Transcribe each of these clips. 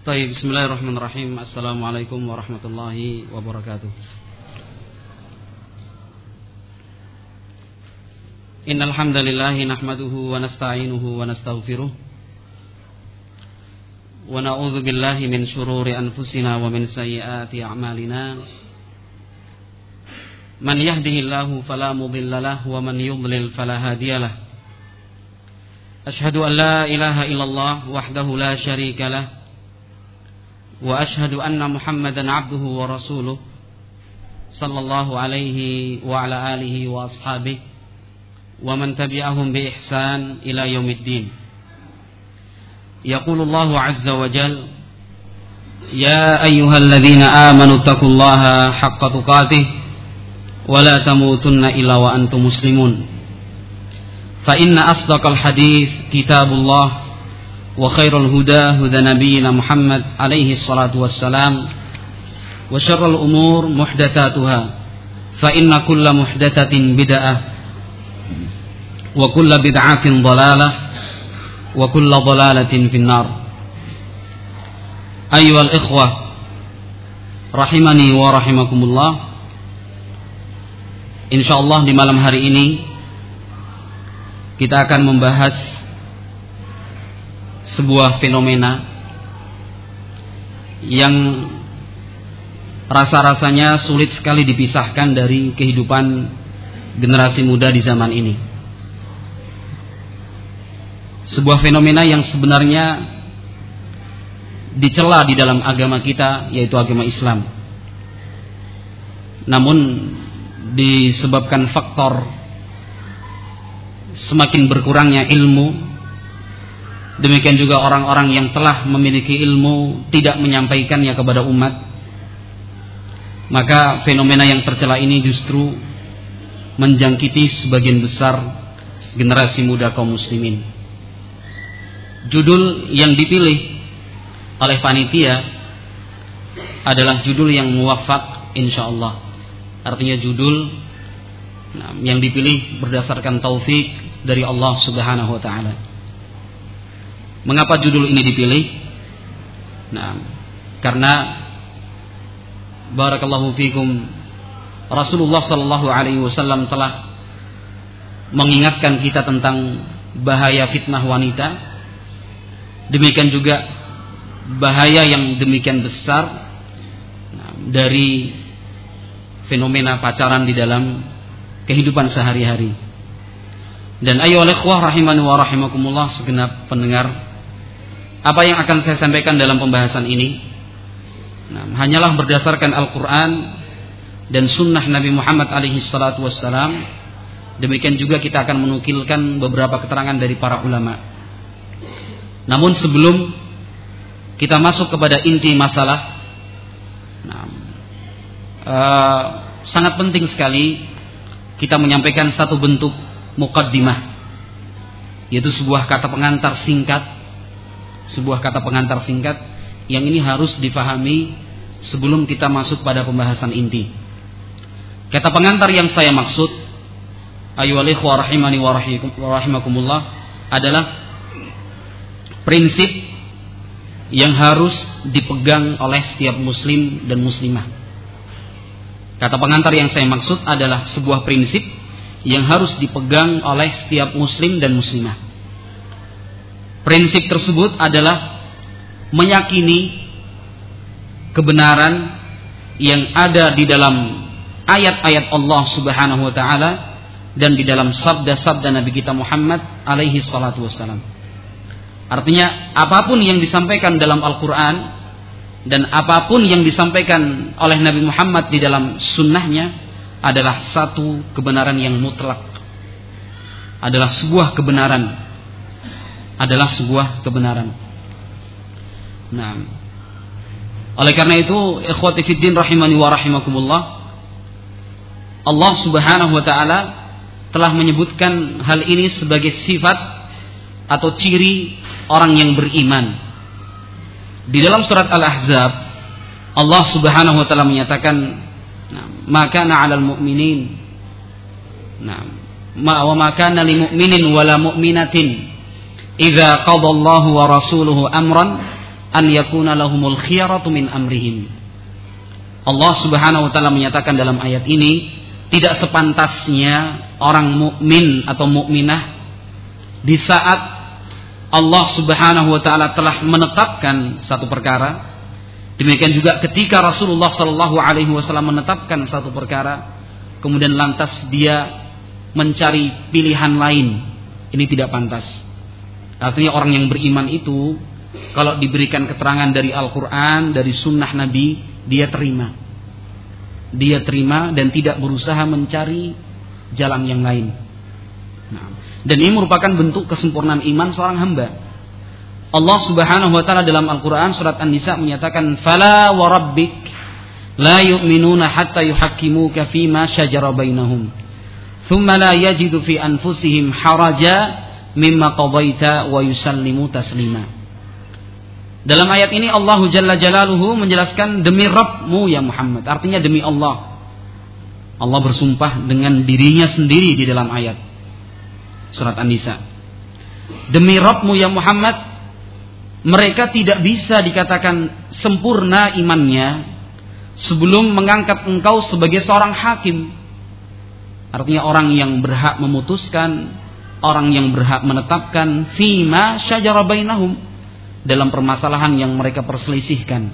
Baik, bismillahirrahmanirrahim. Assalamualaikum warahmatullahi wabarakatuh. Innal hamdalillah nahmaduhu wa nasta'inuhu wa nastaghfiruh. Wa na'udzu billahi min shururi anfusina wa min sayyiati a'malina. Man yahdihillahu fala mudilla lahu wa man yudlil fala hadiyalah. Ashhadu an la ilaha illallah wahdahu la syarika lah. Wa ashhadu anna Muhammadan abduhu wa rasuluh sallallahu alaihi wa ala alihi wa ashabihi wa man tabi'ahum bi ihsan ila yaumiddin. Yaqulu Allahu azza wa jalla ya ayyuhalladzina amanu taqullaha haqqa tuqatih wa la tamutunna illa wa antum muslimun. Fa inna asdaqal hadits kitabullah wa khairul huda huda nabiyyina Muhammad alaihi salatu wassalam wa syarrul umur muhdatsatuha fa inna kulla muhdatsatin bid'ah wa kulla bid'atin dhalalah wa kulla dhalalatin finnar. Ayyuhal ikhwah rahimani wa rahimakumullah. Insyaallah di malam hari ini kita akan membahas sebuah fenomena yang rasa-rasanya sulit sekali dipisahkan dari kehidupan generasi muda di zaman ini. Sebuah fenomena yang sebenarnya dicela di dalam agama kita, yaitu agama Islam. Namun disebabkan faktor semakin berkurangnya ilmu, demikian juga orang-orang yang telah memiliki ilmu tidak menyampaikannya kepada umat, maka fenomena yang tercela ini justru menjangkiti sebagian besar generasi muda kaum muslimin. Judul yang dipilih oleh panitia adalah judul yang muwaffaq insyaallah. Artinya judul yang dipilih berdasarkan taufik dari Allah Subhanahu wa taala. Mengapa judul ini dipilih? Karena barakallahu fikum, Rasulullah sallallahu alaihi wasallam telah mengingatkan kita tentang bahaya fitnah wanita. Demikian juga bahaya yang demikian besar dari fenomena pacaran di dalam kehidupan sehari-hari. Dan ayyuhal ikhwah rahimani wa rahimakumullah, segenap pendengar, apa yang akan saya sampaikan dalam pembahasan ini hanyalah berdasarkan Al-Quran dan Sunnah Nabi Muhammad alaihi salatu wassalam. Demikian juga kita akan menukilkan beberapa keterangan dari para ulama. Namun sebelum kita masuk kepada inti masalah, sangat penting sekali kita menyampaikan satu bentuk muqaddimah, yaitu sebuah kata pengantar singkat. Sebuah kata pengantar singkat yang ini harus difahami sebelum kita masuk pada pembahasan inti. Kata pengantar yang saya maksud, ayyuhal ikhwah rahimani wa rahimakumullah, adalah prinsip yang harus dipegang oleh setiap muslim dan muslimah. Kata pengantar yang saya maksud adalah sebuah prinsip yang harus dipegang oleh setiap muslim dan muslimah. Prinsip tersebut adalah meyakini kebenaran yang ada di dalam ayat-ayat Allah Subhanahu wa taala dan di dalam sabda-sabda Nabi kita Muhammad alaihi salatu wassalam. Artinya apapun yang disampaikan dalam Al-Quran dan apapun yang disampaikan oleh Nabi Muhammad di dalam sunnahnya adalah satu kebenaran yang mutlak, adalah sebuah kebenaran, oleh karena itu ikhwati fiddin rahimani wa rahimakumullah, Allah Subhanahu wa taala telah menyebutkan hal ini sebagai sifat atau ciri orang yang beriman. Di dalam surat Al-Ahzab Allah Subhanahu wa taala menyatakan, maka 'alal mu'minin wa ma kana lil mu'minin wala mu'minatin idza qadallahu wa rasuluhu amran an yakuna lahumul khiyaratu min amrihim. Allah Subhanahu wa taala menyatakan dalam ayat ini, tidak sepantasnya orang mukmin atau mukminah di saat Allah Subhanahu wa taala telah menetapkan satu perkara, demikian juga ketika Rasulullah sallallahu alaihi wasallam menetapkan satu perkara, kemudian lantas dia mencari pilihan lain. Ini tidak pantas. Artinya orang yang beriman itu kalau diberikan keterangan dari Al-Quran, dari sunnah Nabi, dia terima. Dia terima dan tidak berusaha mencari jalan yang lain. Nah, dan ini merupakan bentuk kesempurnaan iman seorang hamba. Allah Subhanahu wa taala dalam Al-Quran surat An-Nisa menyatakan, "Fala wa rabbik la yu'minuna hatta yuhakkimuka fima syajara bainahum. Thumma la yajidu fi anfusihim haraja mimma qadaita wa yusallimu taslima." Dalam ayat ini Allah Jalla Jalaluhu menjelaskan demi Rabbmu ya Muhammad. Artinya demi Allah. Allah bersumpah dengan dirinya sendiri di dalam ayat surat An-Nisa. Demi Rabbmu ya Muhammad, mereka tidak bisa dikatakan sempurna imannya sebelum mengangkat engkau sebagai seorang hakim. Artinya orang yang berhak memutuskan, orang yang berhak menetapkan fima syajara bainahum, dalam permasalahan yang mereka perselisihkan.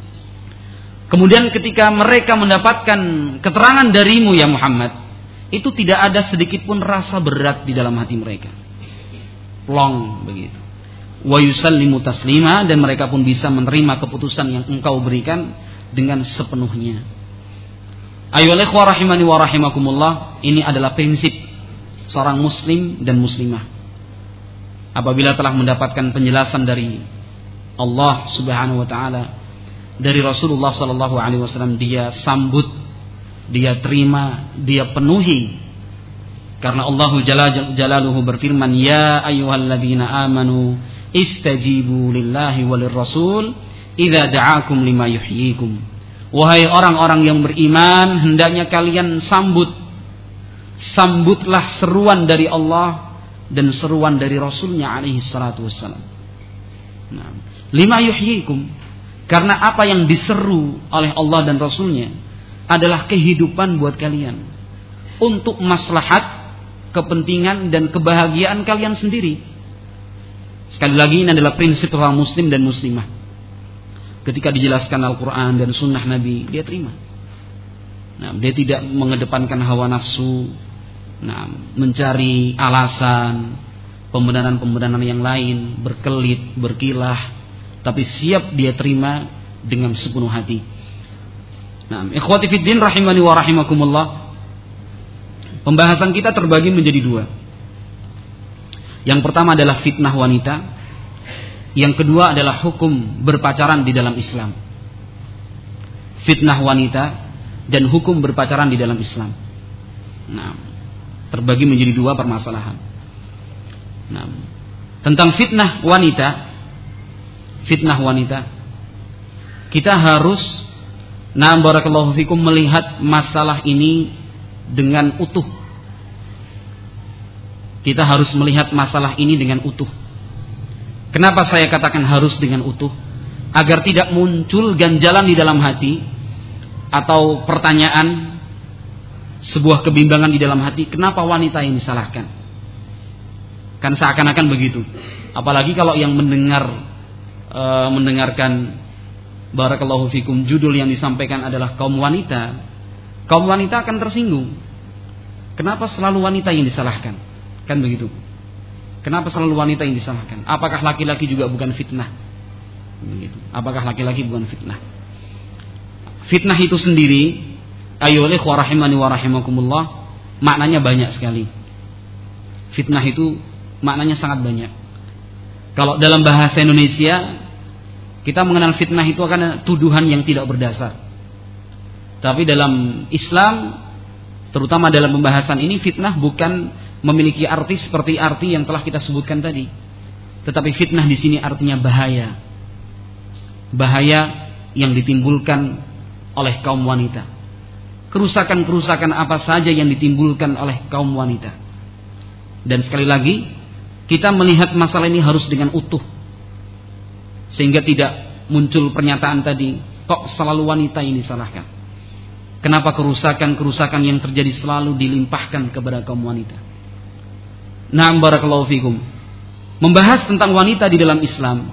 Kemudian ketika mereka mendapatkan keterangan darimu ya Muhammad, itu tidak ada sedikit pun rasa berat di dalam hati mereka. Plong begitu. Wa yusallimu taslima, dan mereka pun bisa menerima keputusan yang engkau berikan dengan sepenuhnya. Ayolah ikhwah rahimani wa rahimakumullah, ini adalah prinsip seorang muslim dan muslimah. Apabila telah mendapatkan penjelasan dari Allah Subhanahu wa taala, dari Rasulullah sallallahu alaihi wasallam, dia sambut, dia terima, dia penuhi. Karena Allah Jalla Jalaluhu berfirman, "Ya ayyuhalladzina amanu istajibu lillahi walir rasul idza da'akum lima yuhyikum." Wahai orang-orang yang beriman, hendaknya kalian sambutlah seruan dari Allah dan seruan dari Rasulnya alaihi salatu wassalam. Nah, lima yuhyikum, karena apa yang diseru oleh Allah dan Rasulnya adalah kehidupan buat kalian, untuk maslahat, kepentingan dan kebahagiaan kalian sendiri. Sekali lagi, ini adalah prinsip orang muslim dan muslimah. Ketika dijelaskan Al-Quran dan sunnah Nabi, dia terima. Nah, dia tidak mengedepankan hawa nafsu, nah, mencari alasan, pembenaran-pembenaran yang lain, berkelit, berkilah, tapi siap dia terima dengan sepenuh hati. Nah, ikhwati fiddin rahimani wa rahimakumullah, pembahasan kita terbagi menjadi dua. Yang pertama adalah fitnah wanita, yang kedua adalah hukum berpacaran di dalam Islam. Fitnah wanita dan hukum berpacaran di dalam Islam. Nah, terbagi menjadi dua permasalahan. Nah, tentang fitnah wanita, kita harus, nah barakallahu fikum, melihat masalah ini dengan utuh. Kita harus melihat masalah ini dengan utuh. Kenapa saya katakan harus dengan utuh? Agar tidak muncul ganjalan di dalam hati atau pertanyaan, sebuah kebimbangan di dalam hati, kenapa wanita yang disalahkan? Kan seakan-akan begitu. Apalagi kalau yang mendengarkan barakallahu fikum judul yang disampaikan adalah kaum wanita. Kaum wanita akan tersinggung. Kenapa selalu wanita yang disalahkan? Kan begitu. Kenapa selalu wanita yang disalahkan? Apakah laki-laki juga bukan fitnah? Begitu. Apakah laki-laki bukan fitnah? Fitnah itu sendiri, ayolah ikhwah rahimani wa rahimakumullah, maknanya banyak sekali. Fitnah itu maknanya sangat banyak. Kalau dalam bahasa Indonesia, kita mengenal fitnah itu akan tuduhan yang tidak berdasar. Tapi dalam Islam, terutama dalam pembahasan ini, fitnah bukan memiliki arti seperti arti yang telah kita sebutkan tadi. Tetapi fitnah di sini artinya bahaya. Bahaya yang ditimbulkan oleh kaum wanita. Kerusakan-kerusakan apa saja yang ditimbulkan oleh kaum wanita. Dan sekali lagi, kita melihat masalah ini harus dengan utuh. Sehingga tidak muncul pernyataan tadi, kok selalu wanita ini disalahkan? Kenapa kerusakan-kerusakan yang terjadi selalu dilimpahkan kepada kaum wanita? Na'am barakallahu fikum. Membahas tentang wanita di dalam Islam,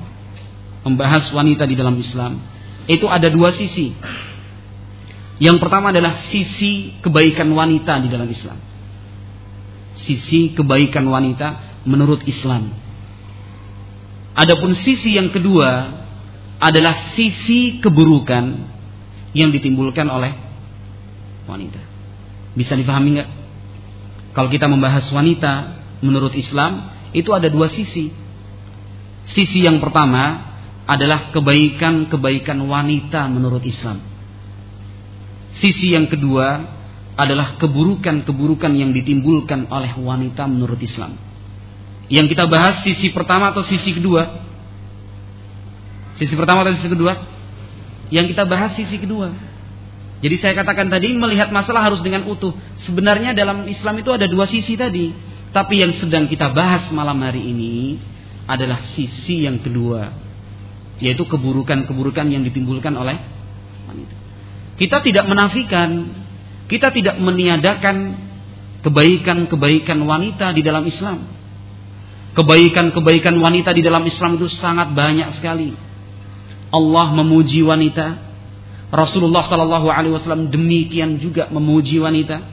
itu ada dua sisi. Yang pertama adalah sisi kebaikan wanita di dalam Islam. Sisi kebaikan wanita menurut Islam. Adapun sisi yang kedua adalah sisi keburukan yang ditimbulkan oleh wanita. Bisa difahami enggak? Kalau kita membahas wanita menurut Islam, itu ada dua sisi. Sisi yang pertama adalah kebaikan-kebaikan wanita menurut Islam. Sisi yang kedua adalah keburukan-keburukan yang ditimbulkan oleh wanita menurut Islam. Yang kita bahas sisi pertama atau sisi kedua? Sisi pertama atau sisi kedua? Yang kita bahas sisi kedua. Jadi saya katakan tadi, melihat masalah harus dengan utuh. Sebenarnya dalam Islam itu ada dua sisi tadi. Tapi yang sedang kita bahas malam hari ini adalah sisi yang kedua, yaitu keburukan-keburukan yang ditimbulkan oleh wanita. Kita tidak menafikan, kita tidak meniadakan kebaikan-kebaikan wanita di dalam Islam. Kebaikan-kebaikan wanita di dalam Islam itu sangat banyak sekali. Allah memuji wanita, Rasulullah SAW demikian juga memuji wanita.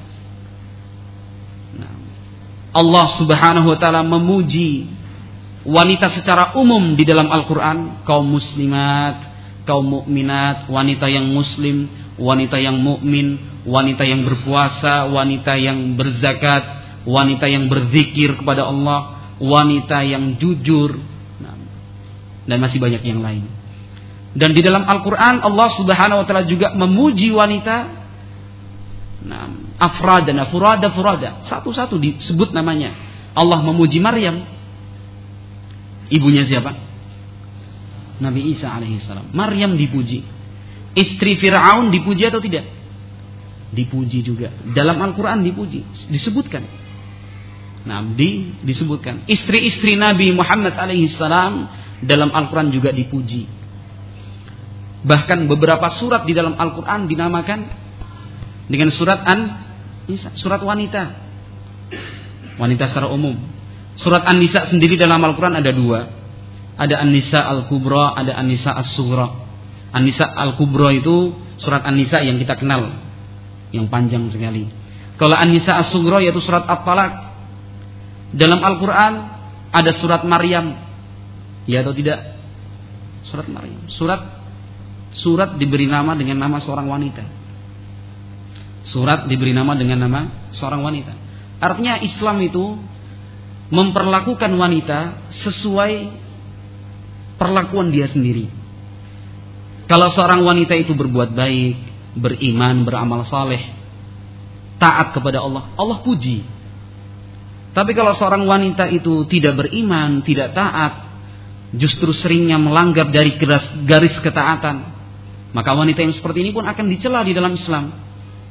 Allah Subhanahu wa taala memuji wanita secara umum di dalam Al-Qur'an, kaum muslimat, kaum mukminat, wanita yang muslim, wanita yang mukmin, wanita yang berpuasa, wanita yang berzakat, wanita yang berzikir kepada Allah, wanita yang jujur, dan masih banyak yang lain. Dan di dalam Al-Qur'an Allah Subhanahu wa taala juga memuji wanita afradan, furada, satu-satu disebut namanya. Allah memuji Maryam, ibunya siapa? Nabi Isa alaihissalam. Maryam dipuji. Istri Fir'aun dipuji atau tidak? Dipuji juga. Dalam Al-Quran dipuji, disebutkan. Disebutkan. Istri-istri Nabi Muhammad alaihissalam dalam Al-Quran juga dipuji. Bahkan beberapa surat di dalam Al-Quran dinamakan dengan surat An-Nisa, surat wanita. Wanita secara umum. Surat An-Nisa sendiri dalam Al-Quran ada dua. Ada An-Nisa Al-Kubra, ada An-Nisa As-Sughra. An-Nisa Al-Kubra itu surat An-Nisa yang kita kenal, yang panjang sekali. Kalau An-Nisa As-Sughra yaitu surat At-Talaq. Dalam Al-Quran ada surat Maryam. Ya atau tidak? Surat Maryam. Surat diberi nama dengan nama seorang wanita. Surat diberi nama dengan nama seorang wanita. Artinya Islam itu memperlakukan wanita sesuai perlakuan dia sendiri. Kalau seorang wanita itu berbuat baik, beriman, beramal saleh, taat kepada Allah, Allah puji. Tapi kalau seorang wanita itu tidak beriman, tidak taat, justru seringnya melanggar dari garis ketaatan, maka wanita yang seperti ini pun akan dicela di dalam Islam.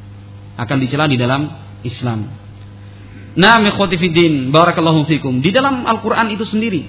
Na'am ikhwati fiddin, barakallahu fikum. Di dalam Al-Quran itu sendiri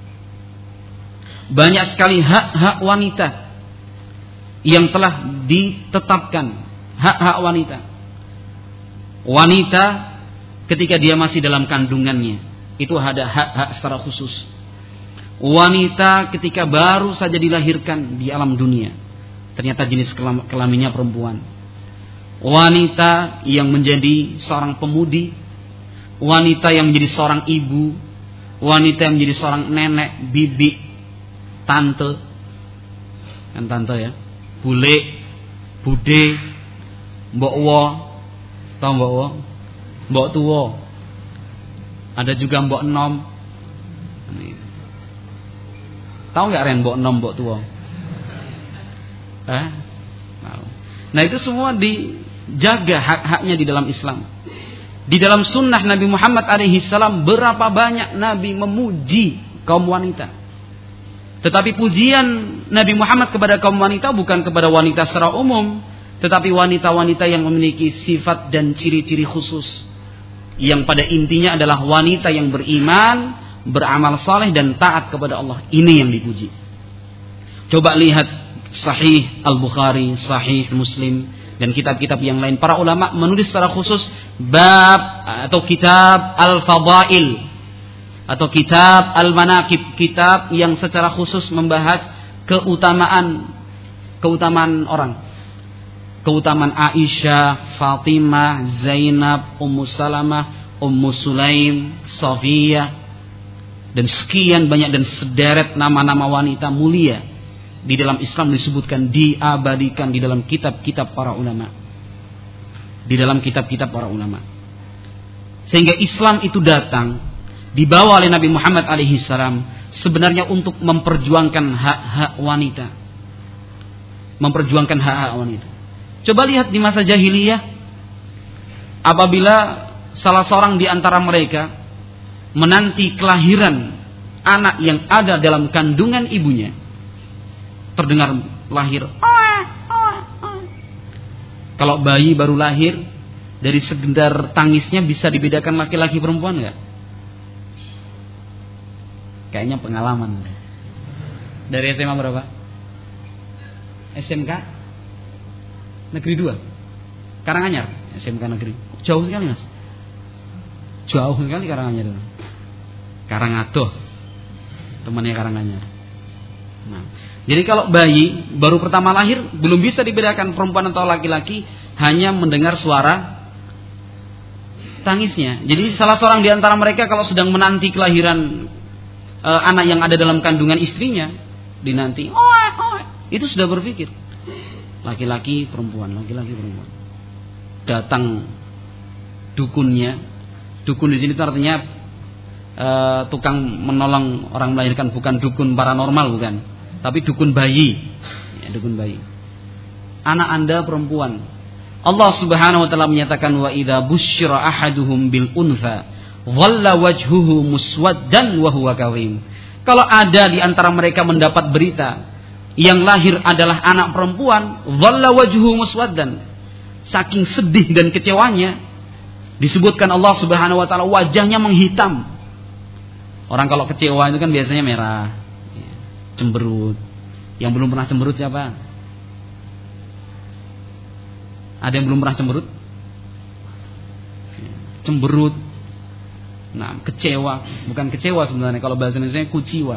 banyak sekali hak-hak wanita yang telah ditetapkan. Hak-hak wanita. Wanita ketika dia masih dalam kandungannya, itu ada hak-hak secara khusus. Wanita ketika baru saja dilahirkan di alam dunia, ternyata jenis kelaminnya perempuan. Wanita yang menjadi seorang pemudi, wanita yang menjadi seorang ibu, wanita yang menjadi seorang nenek, bibi, tante, kan tante ya, bule, bude, mbok wo, tau mbok wo, mbok tuwo, ada juga mbok enom. Tahu nggak Ren mbok enom, mbok tuwo? Nah itu semua dijaga hak-haknya di dalam Islam. Di dalam sunnah Nabi Muhammad alaihissalam berapa banyak Nabi memuji kaum wanita. Tetapi pujian Nabi Muhammad kepada kaum wanita bukan kepada wanita secara umum, tetapi wanita-wanita yang memiliki sifat dan ciri-ciri khusus, yang pada intinya adalah wanita yang beriman, beramal saleh dan taat kepada Allah. Ini yang dipuji. Coba lihat Sahih Al-Bukhari, Sahih Muslim, dan kitab-kitab yang lain. Para ulama menulis secara khusus bab atau kitab Al-Fadail atau kitab Al-Manaqib, kitab yang secara khusus membahas keutamaan orang. Keutamaan Aisyah, Fatimah, Zainab, Ummu Salamah, Ummu Sulaim, Safiyah, dan sekian banyak dan sederet nama-nama wanita mulia di dalam Islam disebutkan, diabadikan di dalam kitab-kitab para ulama. Di dalam kitab-kitab para ulama. Sehingga Islam itu datang dibawa oleh Nabi Muhammad alaihissalam sebenarnya untuk memperjuangkan hak-hak wanita. Memperjuangkan hak-hak wanita. Coba lihat di masa jahiliyah, apabila salah seorang di antara mereka menanti kelahiran anak yang ada dalam kandungan ibunya, terdengar lahir. Kalau bayi baru lahir, dari sekedar tangisnya bisa dibedakan laki-laki perempuan nggak? Kayaknya pengalaman. Dari SMA berapa? SMK Negeri 2 Karanganyar, SMK Negeri. Jauh sekali mas. Jauh sekali Karanganyar itu. Karangadoh, temannya Karanganyar. Nah, jadi kalau bayi baru pertama lahir belum bisa dibedakan perempuan atau laki-laki, hanya mendengar suara tangisnya. Jadi salah seorang di antara mereka kalau sedang menanti kelahiran anak yang ada dalam kandungan istrinya, dinanti, itu sudah berpikir laki-laki perempuan, laki-laki perempuan. Datang dukunnya. Dukun di sini itu artinya tukang menolong orang melahirkan, bukan dukun paranormal, bukan, tapi dukun bayi. Ya, dukun bayi. Anak Anda perempuan. Allah Subhanahu wa taala menyatakan, wa idza busyira ahaduhum bil untha dhalla wajhuhu muswaddan wa huwa kawim. Kalau ada di antara mereka mendapat berita yang lahir adalah anak perempuan, dhalla wajhuhu muswaddan, saking sedih dan kecewanya, disebutkan Allah Subhanahu wa taala wajahnya menghitam. Orang kalau kecewa itu kan biasanya merah, cemberut. Yang belum pernah cemberut siapa? Ada yang belum pernah cemberut? Cemberut. Nah, kecewa, bukan kecewa sebenarnya, kalau bahasa Indonesia kuciwa.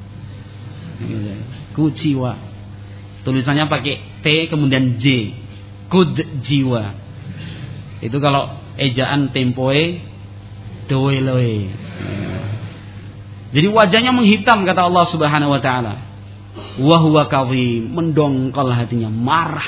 Kuciwa. Tulisannya pakai T kemudian J. Kud jiwa. Itu kalau ejaan tempoe doeloe. Jadi wajahnya menghitam kata Allah Subhanahu wa taala. Wa huwa kawim, mendongkol hatinya, marah.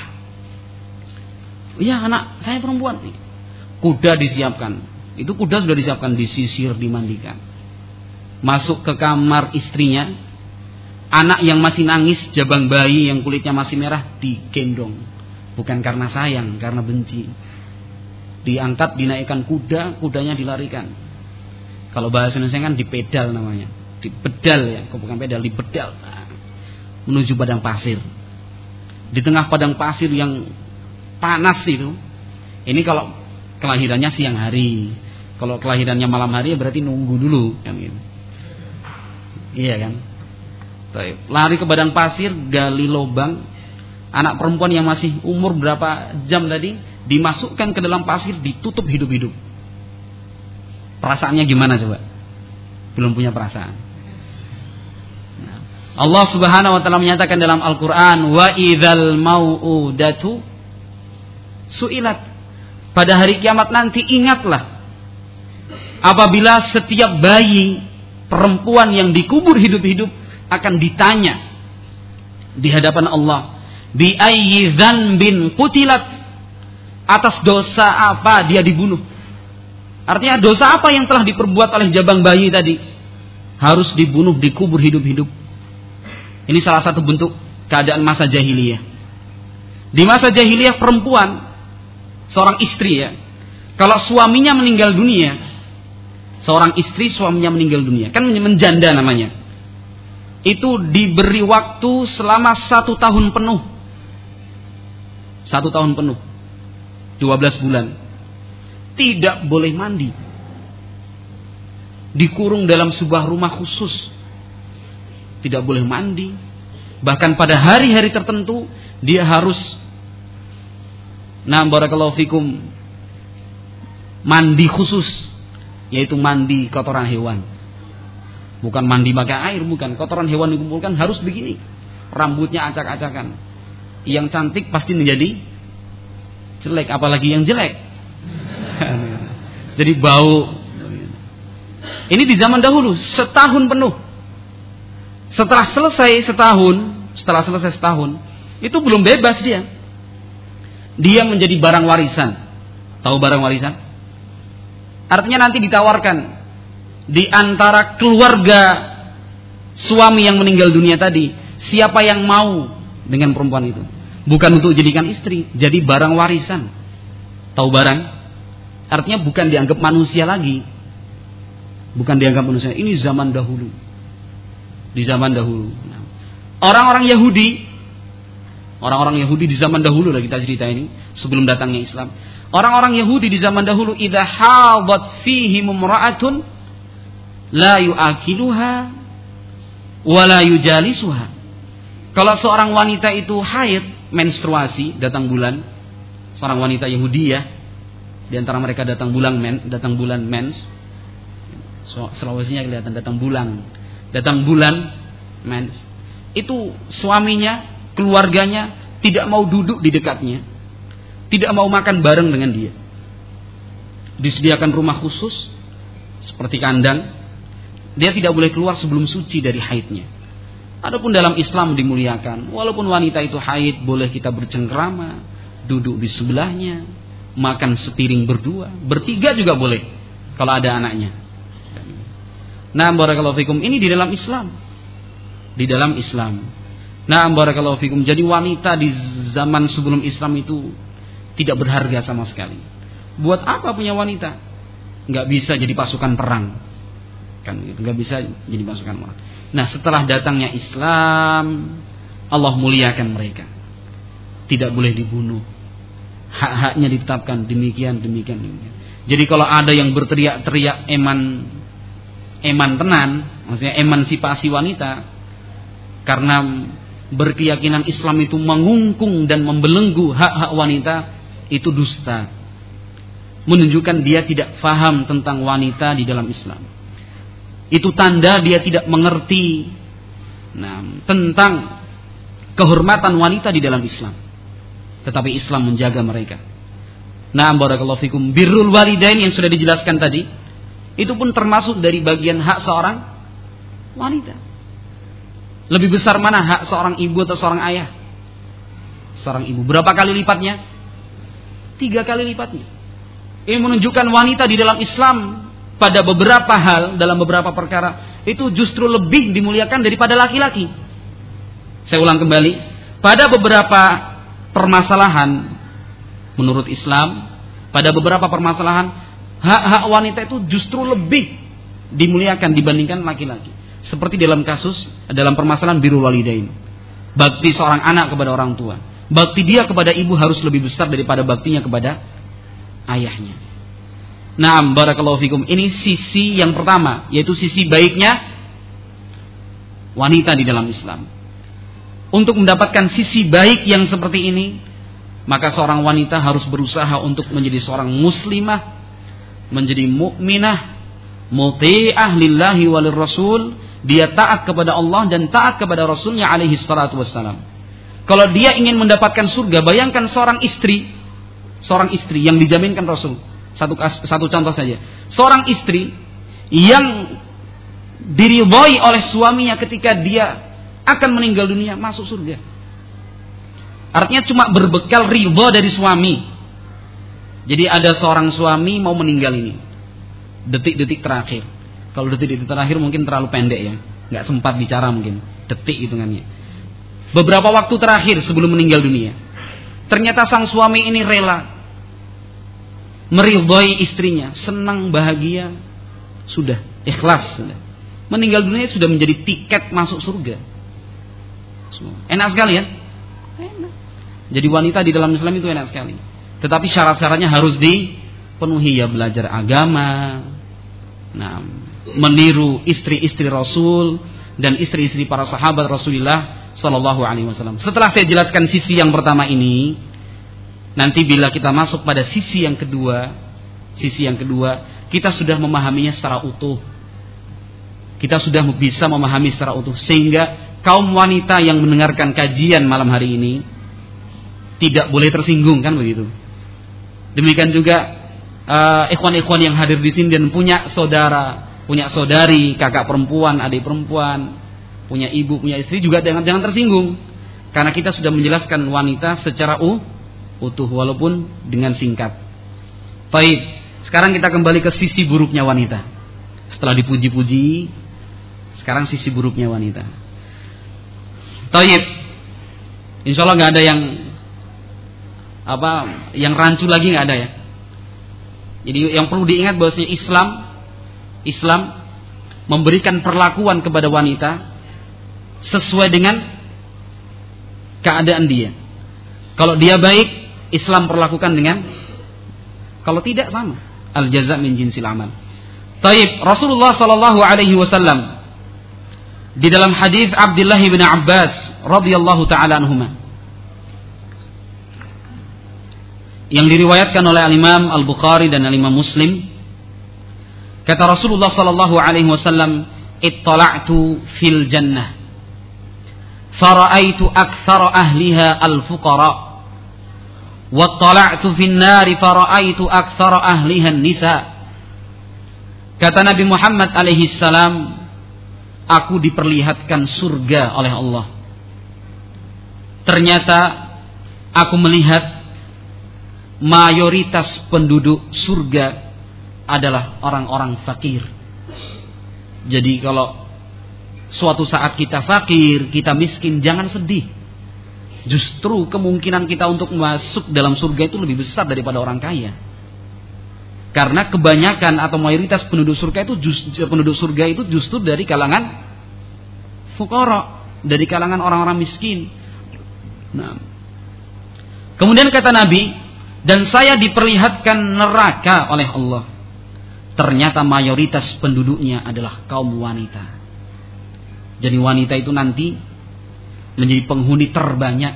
Ya, anak saya perempuan. Kuda disiapkan. Itu kuda sudah disiapkan, disisir, dimandikan. Masuk ke kamar istrinya. Anak yang masih nangis, jabang bayi yang kulitnya masih merah, digendong. Bukan karena sayang, karena benci. Diangkat, dinaikkan kuda, kudanya dilarikan. Kalau bahasa Indonesia kan dipedal namanya. Dibedal ya, bukan pedal, dibedal. Menuju padang pasir. Di tengah padang pasir yang panas itu. Ini kalau kelahirannya siang hari. Kalau kelahirannya malam hari ya berarti nunggu dulu. Kan gitu. Iya kan? Lari ke padang pasir, gali lubang. Anak perempuan yang masih umur berapa jam tadi dimasukkan ke dalam pasir, ditutup hidup-hidup. Perasaannya gimana coba? Belum punya perasaan. Nah, Allah Subhanahu wa taala menyatakan dalam Al-Qur'an, wa idzal mau'udatu su'ilat. Pada hari kiamat nanti ingatlah apabila setiap bayi perempuan yang dikubur hidup-hidup akan ditanya di hadapan Allah, bi ayyi dzanbin qutilat, atas dosa apa dia dibunuh. Artinya dosa apa yang telah diperbuat oleh jabang bayi tadi harus dibunuh, dikubur hidup-hidup. Ini salah satu bentuk keadaan masa jahiliyah. Di masa jahiliyah perempuan, seorang istri ya, kalau suaminya meninggal dunia, seorang istri suaminya meninggal dunia, kan menjanda namanya. Itu diberi waktu selama 1 tahun penuh. 1 tahun penuh, 12 bulan. Tidak boleh mandi. Dikurung dalam sebuah rumah khusus. Tidak boleh mandi. Bahkan pada hari-hari tertentu dia harus barakallahu fikum mandi khusus, yaitu mandi kotoran hewan. Bukan mandi pakai air, bukan. Kotoran hewan dikumpulkan harus begini. Rambutnya acak-acakan. Yang cantik pasti menjadi jelek, apalagi yang jelek. Jadi bau. Ini di zaman dahulu setahun penuh. Setelah selesai setahun, itu belum bebas dia. Dia menjadi barang warisan. Tahu barang warisan? Artinya nanti ditawarkan di antara keluarga suami yang meninggal dunia tadi, siapa yang mau dengan perempuan itu? Bukan untuk jadikan istri, jadi barang warisan. Tahu barang? Artinya bukan dianggap manusia lagi. Bukan dianggap manusia. Ini zaman dahulu. Di zaman dahulu. Orang-orang Yahudi di zaman dahulu lah kita cerita ini, sebelum datangnya Islam. Orang-orang Yahudi di zaman dahulu, idza hadat fihi mumra'atun la yu'akiluha wa la yujalisuha. Kalau seorang wanita itu haid, menstruasi, datang bulan, seorang wanita Yahudi ya, di antara mereka datang bulan mens. Sulawesinya kelihatan datang bulan mens. Itu suaminya, keluarganya tidak mau duduk di dekatnya, tidak mau makan bareng dengan dia. Disediakan rumah khusus seperti kandang. Dia tidak boleh keluar sebelum suci dari haidnya. Adapun dalam Islam dimuliakan, walaupun wanita itu haid, boleh kita bercengkrama, duduk di sebelahnya, makan sepiring berdua, bertiga juga boleh kalau ada anaknya. Nah, barakallahu fikum, ini di dalam Islam. Di dalam Islam. Nah, barakallahu fikum, jadi wanita di zaman sebelum Islam itu tidak berharga sama sekali. Buat apa punya wanita? Enggak bisa jadi pasukan perang. Kan enggak bisa jadi pasukan perang. Nah, setelah datangnya Islam, Allah muliakan mereka. Tidak boleh dibunuh. Hak-haknya ditetapkan demikian. Jadi kalau ada yang berteriak-teriak eman tenan, maksudnya emansipasi wanita, karena berkeyakinan Islam itu mengungkung dan membelenggu hak-hak wanita, itu dusta. Menunjukkan dia tidak faham tentang wanita di dalam Islam. Itu tanda dia tidak mengerti tentang kehormatan wanita di dalam Islam. Tetapi Islam menjaga mereka. Barakallahu fikum, birrul walidain yang sudah dijelaskan tadi, itu pun termasuk dari bagian hak seorang wanita. Lebih besar mana hak seorang ibu atau seorang ayah? Seorang ibu. Berapa kali lipatnya? 3 kali lipatnya. Ini menunjukkan wanita di dalam Islam pada beberapa hal, dalam beberapa perkara, itu justru lebih dimuliakan daripada laki-laki. Saya ulang kembali. Pada beberapa permasalahan menurut Islam, pada beberapa permasalahan hak-hak wanita itu justru lebih dimuliakan dibandingkan laki-laki. Seperti dalam permasalahan birrul walidain. Bakti seorang anak kepada orang tua. Bakti dia kepada ibu harus lebih besar daripada baktinya kepada ayahnya. Barakallahu fikum. Ini sisi yang pertama, yaitu sisi baiknya wanita di dalam Islam. Untuk mendapatkan sisi baik yang seperti ini, maka seorang wanita harus berusaha untuk menjadi seorang muslimah, menjadi mukminah, muti'ah lillahi walir rasul. Dia taat kepada Allah dan taat kepada Rasulnya alaihi salatu wassalam. Kalau dia ingin mendapatkan surga, bayangkan seorang istri yang dijaminkan Rasul. Satu contoh saja. Seorang istri yang diridhai oleh suaminya ketika dia akan meninggal dunia, masuk surga. Artinya cuma berbekal ridha dari suami. Jadi ada seorang suami mau meninggal ini, detik-detik terakhir. Kalau detik-detik terakhir mungkin terlalu pendek ya, nggak sempat bicara mungkin, detik hitungannya. Beberapa waktu terakhir sebelum meninggal dunia, ternyata sang suami ini rela meridhai istrinya, senang, bahagia, sudah ikhlas, sudah. Meninggal dunia sudah menjadi tiket masuk surga. Enak sekali ya? Enak. Jadi wanita di dalam Islam itu enak sekali. Tetapi syarat-syaratnya harus dipenuhi ya, belajar agama, meniru istri-istri Rasul dan istri-istri para sahabat Rasulullah Sallallahu Alaihi Wasallam. Setelah saya jelaskan sisi yang pertama ini, nanti bila kita masuk pada sisi yang kedua, kita sudah memahaminya secara utuh. Kita sudah bisa memahami secara utuh, sehingga kaum wanita yang mendengarkan kajian malam hari ini tidak boleh tersinggung, kan begitu. Demikian juga ikhwan-ikhwan yang hadir di sini dan punya saudara, punya saudari, kakak perempuan, adik perempuan, punya ibu, punya istri, juga jangan tersinggung, karena kita sudah menjelaskan wanita secara utuh walaupun dengan singkat. Baik, sekarang kita kembali ke sisi buruknya wanita. Setelah dipuji-puji, sekarang sisi buruknya wanita. Baik, insyaallah nggak ada yang rancu lagi, nggak ada ya. Jadi yang perlu diingat bahwasanya Islam memberikan perlakuan kepada wanita sesuai dengan keadaan dia. Kalau dia baik, Islam perlakukan dengan, kalau tidak sama. Al-jaza' min jinsil amal. Taib, Rasulullah sallallahu alaihi wasallam di dalam hadis Abdullah bin Abbas radhiyallahu taala anhuma, yang diriwayatkan oleh Al-Imam Al-Bukhari dan Al-Imam Muslim, kata Rasulullah sallallahu alaihi wasallam, "Ittala'tu fil jannah fara'aitu aktsara ahliha al-fuqara wa ittala'tu fin nari fara'aitu aktsara ahliha an-nisa." Kata Nabi Muhammad alaihi salam, aku diperlihatkan surga oleh Allah. Ternyata aku melihat mayoritas penduduk surga adalah orang-orang fakir. Jadi kalau suatu saat kita fakir, kita miskin, jangan sedih. Justru kemungkinan kita untuk masuk dalam surga itu lebih besar daripada orang kaya. Karena kebanyakan atau mayoritas penduduk surga itu justru dari kalangan fuqara, dari kalangan orang-orang miskin. Nah, kemudian kata Nabi, dan saya diperlihatkan neraka oleh Allah. Ternyata mayoritas penduduknya adalah kaum wanita. Jadi wanita itu nanti menjadi penghuni terbanyak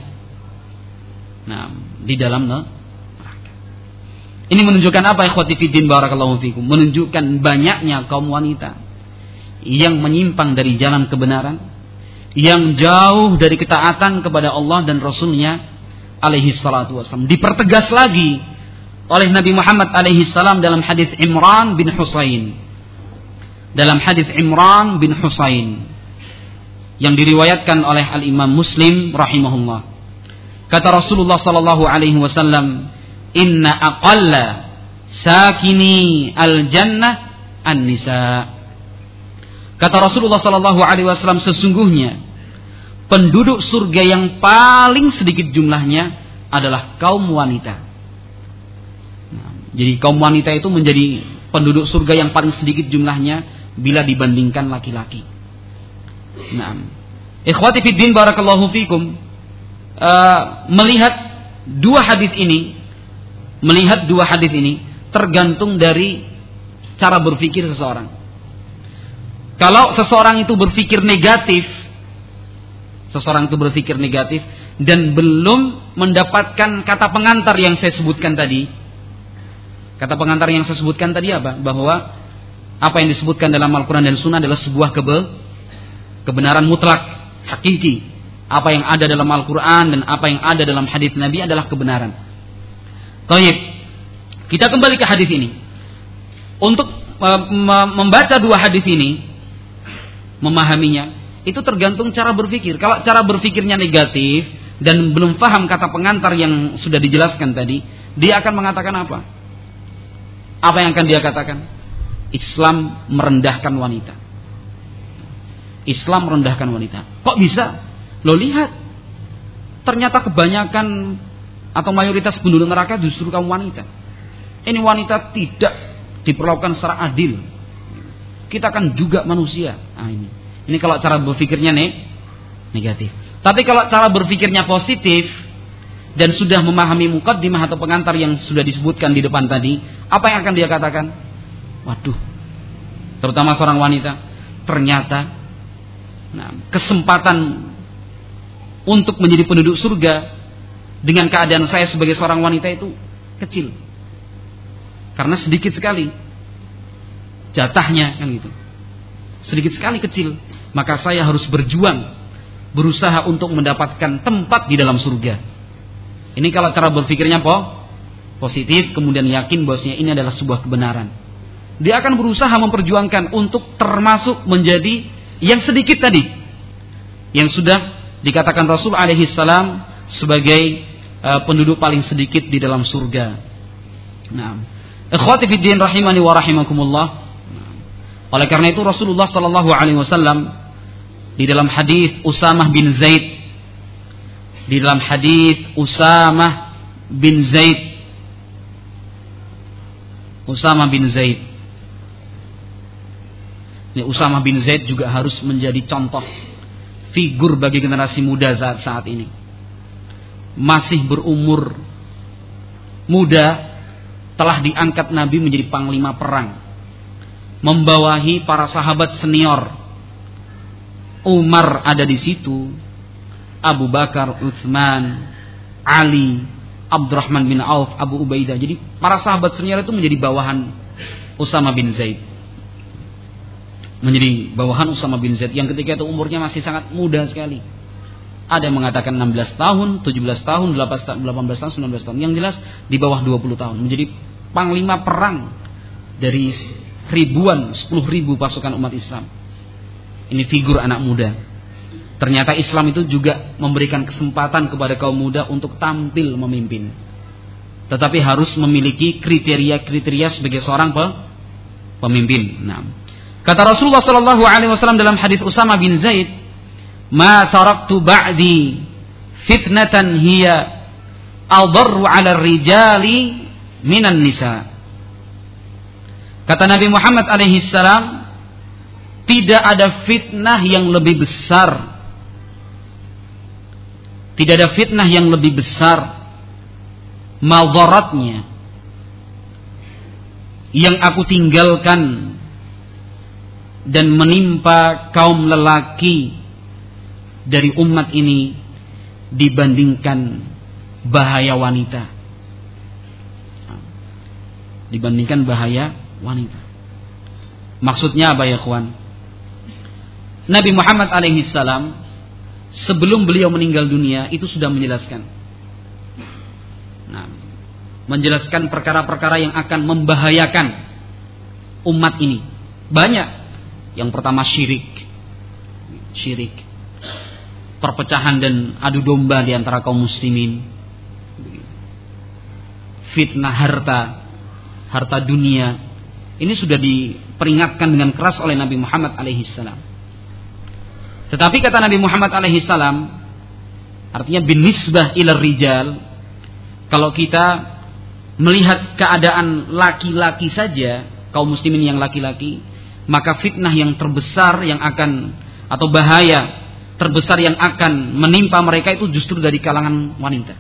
di dalam neraka. Ini menunjukkan apa, ikhwati fiddin barakallahu fikum? Menunjukkan banyaknya kaum wanita yang menyimpang dari jalan kebenaran, yang jauh dari ketaatan kepada Allah dan Rasulnya alaihi salatu wassalam. Dipertegas lagi oleh Nabi Muhammad alaihi salam dalam hadis Imran bin Husain. Dalam hadis Imran bin Husain yang diriwayatkan oleh Al-Imam Muslim rahimahullah. Kata Rasulullah sallallahu alaihi wasallam, "Inna aqalla sakini al-jannah an-nisa." Kata Rasulullah sallallahu alaihi wasallam, sesungguhnya penduduk surga yang paling sedikit jumlahnya adalah kaum wanita. Jadi kaum wanita itu menjadi penduduk surga yang paling sedikit jumlahnya bila dibandingkan laki-laki. Nah, ikhwati fiddin barakallahu fikum, melihat dua hadis ini tergantung dari cara berpikir seseorang. Kalau seseorang itu berpikir negatif dan belum mendapatkan kata pengantar yang saya sebutkan tadi. Kata pengantar yang saya sebutkan tadi apa? Bahwa apa yang disebutkan dalam Al-Quran dan Sunnah adalah sebuah kebenaran mutlak, hakiki. Apa yang ada dalam Al-Quran dan apa yang ada dalam hadis Nabi adalah kebenaran. Baik, kita kembali ke hadis ini. Untuk membaca dua hadis ini, memahaminya, itu tergantung cara berpikir. Kalau cara berpikirnya negatif dan belum paham kata pengantar yang sudah dijelaskan tadi, dia akan mengatakan apa? Apa yang akan dia katakan? Islam merendahkan wanita. Islam merendahkan wanita. Kok bisa? Lo lihat, ternyata kebanyakan atau mayoritas penduduk neraka justru kaum wanita. Ini wanita tidak diperlakukan secara adil. Kita kan juga manusia. Nah, ini kalau cara berpikirnya negatif. Tapi kalau cara berpikirnya positif dan sudah memahami muqaddimah atau pengantar yang sudah disebutkan di depan tadi, apa yang akan dia katakan? Waduh, terutama seorang wanita, ternyata kesempatan untuk menjadi penduduk surga dengan keadaan saya sebagai seorang wanita itu kecil. Karena sedikit sekali jatahnya kan gitu. Sedikit sekali kecil. Maka saya harus berjuang, berusaha untuk mendapatkan tempat di dalam surga. Ini kalau cara berpikirnya positif, kemudian yakin bahwasanya ini adalah sebuah kebenaran. Dia akan berusaha memperjuangkan untuk termasuk menjadi yang sedikit tadi, yang sudah dikatakan Rasul alaihi salam sebagai penduduk paling sedikit di dalam surga. Nah, ikhwati fid din rahimani wa rahimakumullah. Oleh karena itu Rasulullah sallallahu alaihi wasallam di dalam hadis Usamah bin Zaid, Ini Usamah bin Zaid juga harus menjadi contoh figur bagi generasi muda saat ini. Masih berumur muda, telah diangkat Nabi menjadi panglima perang, membawahi para sahabat senior. Umar ada di situ, Abu Bakar, Utsman, Ali, Abdurrahman bin Auf, Abu Ubaidah. Jadi para sahabat senior itu menjadi bawahan Usamah bin Zaid. Menjadi bawahan Usamah bin Zaid yang ketika itu umurnya masih sangat muda sekali. Ada yang mengatakan 16 tahun, 17 tahun, 18 tahun, 19 tahun. Yang jelas di bawah 20 tahun. Menjadi panglima perang dari ribuan, 10.000 pasukan umat Islam. Ini figur anak muda. Ternyata Islam itu juga memberikan kesempatan kepada kaum muda untuk tampil memimpin. Tetapi harus memiliki kriteria-kriteria sebagai seorang pemimpin. Nah, kata Rasulullah sallallahu alaihi wasallam dalam hadis Usamah bin Zaid, "Ma taraktu ba'di fitnatan hiya adarru 'ala rijali minan nisa." Kata Nabi Muhammad alaihi salam, tidak ada fitnah yang lebih besar. Tidak ada fitnah yang lebih besar madaratnya yang aku tinggalkan dan menimpa kaum lelaki dari umat ini dibandingkan bahaya wanita. Dibandingkan bahaya wanita. Maksudnya apa ya kawan? Nabi Muhammad alaihi salam sebelum beliau meninggal dunia itu sudah menjelaskan. Nah, menjelaskan perkara-perkara yang akan membahayakan umat ini. Banyak. Yang pertama syirik, perpecahan dan adu domba di antara kaum muslimin, fitnah harta dunia. Ini sudah diperingatkan dengan keras oleh Nabi Muhammad alaihi salam. Tetapi kata Nabi Muhammad alaihi salam, artinya binisbah ila rijal, kalau kita melihat keadaan laki-laki saja, kaum muslimin yang laki-laki, maka fitnah yang terbesar yang akan, atau bahaya terbesar yang akan menimpa mereka itu justru dari kalangan wanita.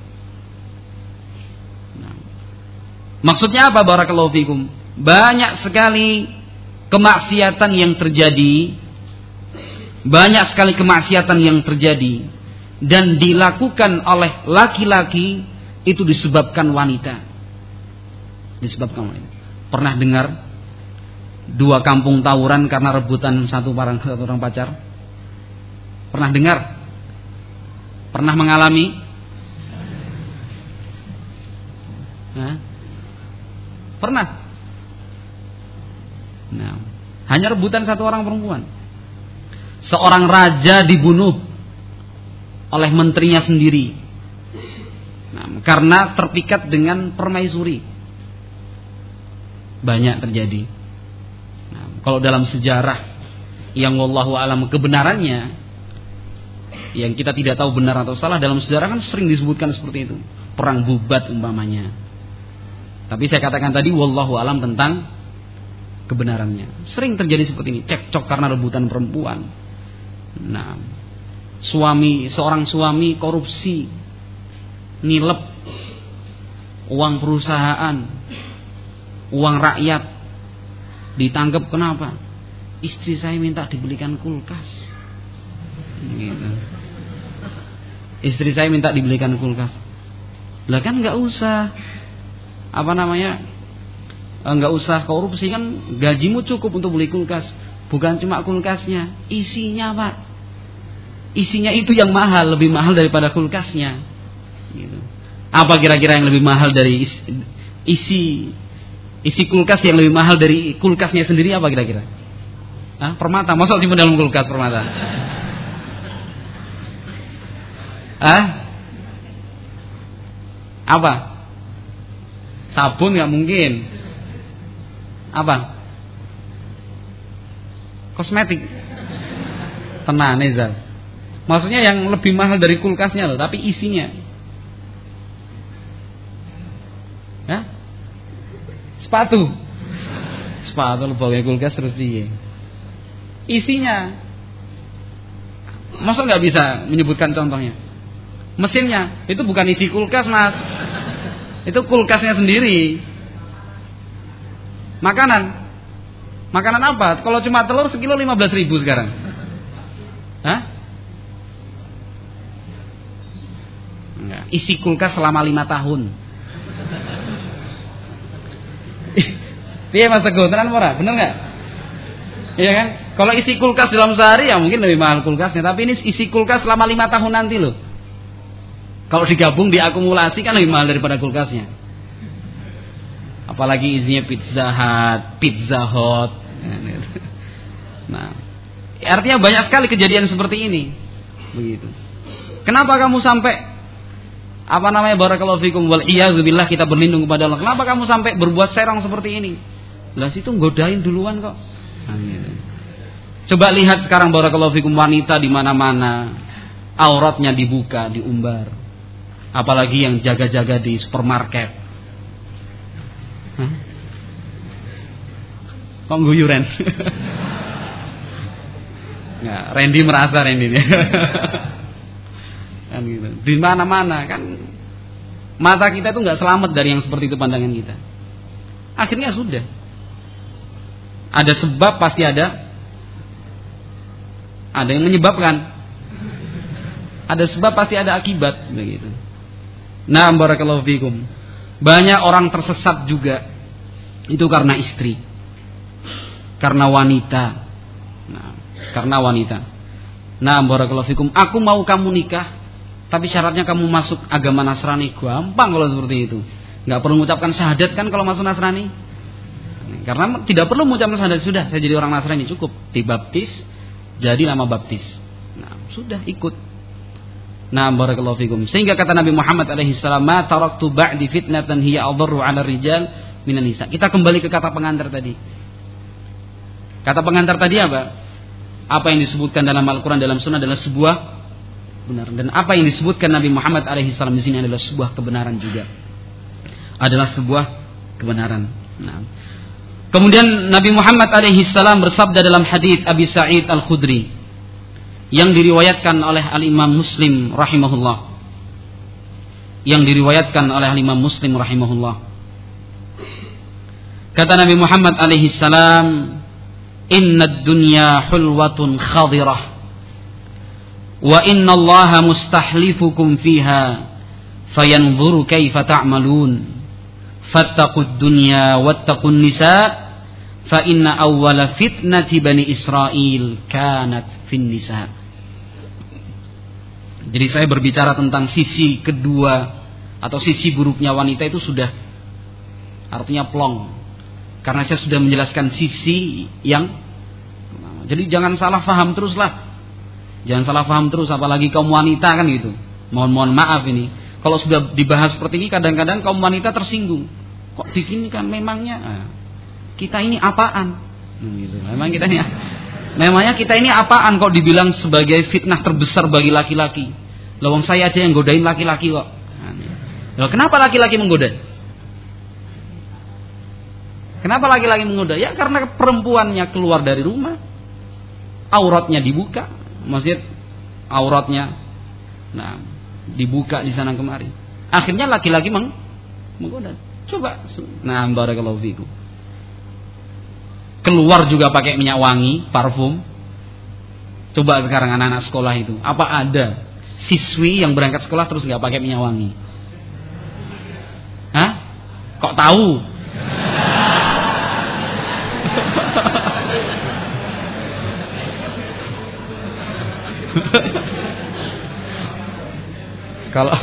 Nah, maksudnya apa? Barakallahu fikum. Banyak sekali kemaksiatan yang terjadi, dan dilakukan oleh laki-laki itu disebabkan wanita. Pernah dengar 2 kampung tawuran karena rebutan satu orang pacar? Pernah dengar? Pernah mengalami? Pernah? Nah, hanya rebutan satu orang perempuan. Seorang raja dibunuh oleh menterinya sendiri. Nah, karena terpikat dengan permaisuri. Banyak terjadi. Kalau dalam sejarah yang wallahu alam kebenarannya, yang kita tidak tahu benar atau salah, dalam sejarah kan sering disebutkan seperti itu. Perang Bubat umpamanya. Tapi saya katakan tadi wallahu alam tentang kebenarannya. Sering terjadi seperti ini, cekcok karena rebutan perempuan. Nah, seorang suami korupsi, nilep uang perusahaan, uang rakyat, ditangkap. Kenapa? Istri saya minta dibelikan kulkas. Gitu. Istri saya minta dibelikan kulkas. Lah kan nggak usah nggak usah korupsi, kan gajimu cukup untuk beli kulkas. Bukan cuma kulkasnya, isinya Pak. Isinya itu yang mahal, lebih mahal daripada kulkasnya. Gitu. Apa kira-kira yang lebih mahal dari isi kulkas yang lebih mahal dari kulkasnya sendiri, apa kira-kira? Permata. Masa simpan dalam kulkas permata? Apa? Sabun nggak mungkin. Apa? Kosmetik. Tenang, Nezal. Maksudnya yang lebih mahal dari kulkasnya loh, tapi isinya. Sepatu lo bawa kulkas terus piye? Isinya. Masa nggak bisa menyebutkan contohnya? Mesinnya itu bukan isi kulkas, Mas. Itu kulkasnya sendiri. Makanan apa? Kalau cuma telur sekilo 15.000 sekarang. Enggak. Isi kulkas selama 5 tahun. Iya Mas Teguh, tenan ora? Bener enggak? Iya kan? Kalau isi kulkas dalam sehari ya mungkin lebih mahal kulkasnya, tapi ini isi kulkas selama 5 tahun nanti loh. Kalau digabung diakumulasi kan lebih mahal daripada kulkasnya. Apalagi isinya Pizza Hut. Nah, artinya banyak sekali kejadian seperti ini. Begitu. Kenapa kamu sampai barakallahu fikum wal iyadzubillah, kita berlindung kepada Allah. Kenapa kamu sampai berbuat serong seperti ini? Lah situ nggodain duluan kok. Coba lihat sekarang barakallahu fikum, wanita di mana-mana auratnya dibuka, diumbar. Apalagi yang jaga-jaga di supermarket. Kok guyuran? Nah, Randy merasa Randy nih. Kan gitu. Di mana-mana kan mata kita itu nggak selamat dari yang seperti itu pandangan kita. Akhirnya sudah. Ada sebab pasti ada yang menyebabkan. Ada sebab pasti ada akibat begitu. Nah, barakallahu fikum. Banyak orang tersesat juga itu karena istri. Karena wanita. Karena wanita. Nah, barakallahu fikum. Aku mau kamu nikah, tapi syaratnya kamu masuk agama Nasrani. Gampang kalau seperti itu. Nggak perlu mengucapkan syahadat kan kalau masuk Nasrani. Karena tidak perlu mengucapkan syahadat, sudah saya jadi orang Nasrani, cukup dibaptis, jadi nama baptis. Nah, sudah ikut. Nah, barakallahu fikum. Sehingga kata Nabi Muhammad alaihi salam, "Ma taraktu ba'di fitnatan hiya adharru 'ala rijal minan nisa." Kita kembali ke kata pengantar tadi. Kata pengantar tadi apa? Apa yang disebutkan dalam Al-Qur'an, dalam Sunnah adalah sebuah benar, dan apa yang disebutkan Nabi Muhammad alaihi salam di sini adalah sebuah kebenaran juga. Adalah sebuah kebenaran. Nah, kemudian Nabi Muhammad alaihi salam bersabda dalam hadis Abi Sa'id Al-Khudri yang diriwayatkan oleh Al-Imam Muslim rahimahullah. Kata Nabi Muhammad alaihi salam, "Innad dunya hulwatun khadirah wa inna Allaha mustahlifukum fiha fayanzuru kaifa ta'malun. Fattaqud dunya wattaqun nisa fa inna awwala fitnati bani Israil kanat fin nisa." Jadi saya berbicara tentang sisi kedua atau sisi buruknya wanita itu sudah artinya plong. Karena saya sudah menjelaskan sisi yang, jadi jangan salah paham teruslah. Jangan salah paham terus, apalagi kaum wanita kan gitu. Mohon maaf ini. Kalau sudah dibahas seperti ini kadang-kadang kaum wanita tersinggung. Kok begini kan memangnya kita ini apaan? Gitu. Memangnya kita ini apaan kok dibilang sebagai fitnah terbesar bagi laki-laki? Lawang saya aja yang godain laki-laki kok. Loh, kenapa laki-laki menggoda? Kenapa laki-laki menggoda? Ya karena perempuannya keluar dari rumah, auratnya dibuka, maksud auratnya, nah dibuka di sana kemari. Akhirnya laki-laki menggoda. Coba, nah barakallahu fikum. Keluar juga pakai minyak wangi, parfum. Coba sekarang anak-anak sekolah itu, apa ada siswi yang berangkat sekolah terus nggak pakai minyak wangi? Hah? Kok tahu? Kalau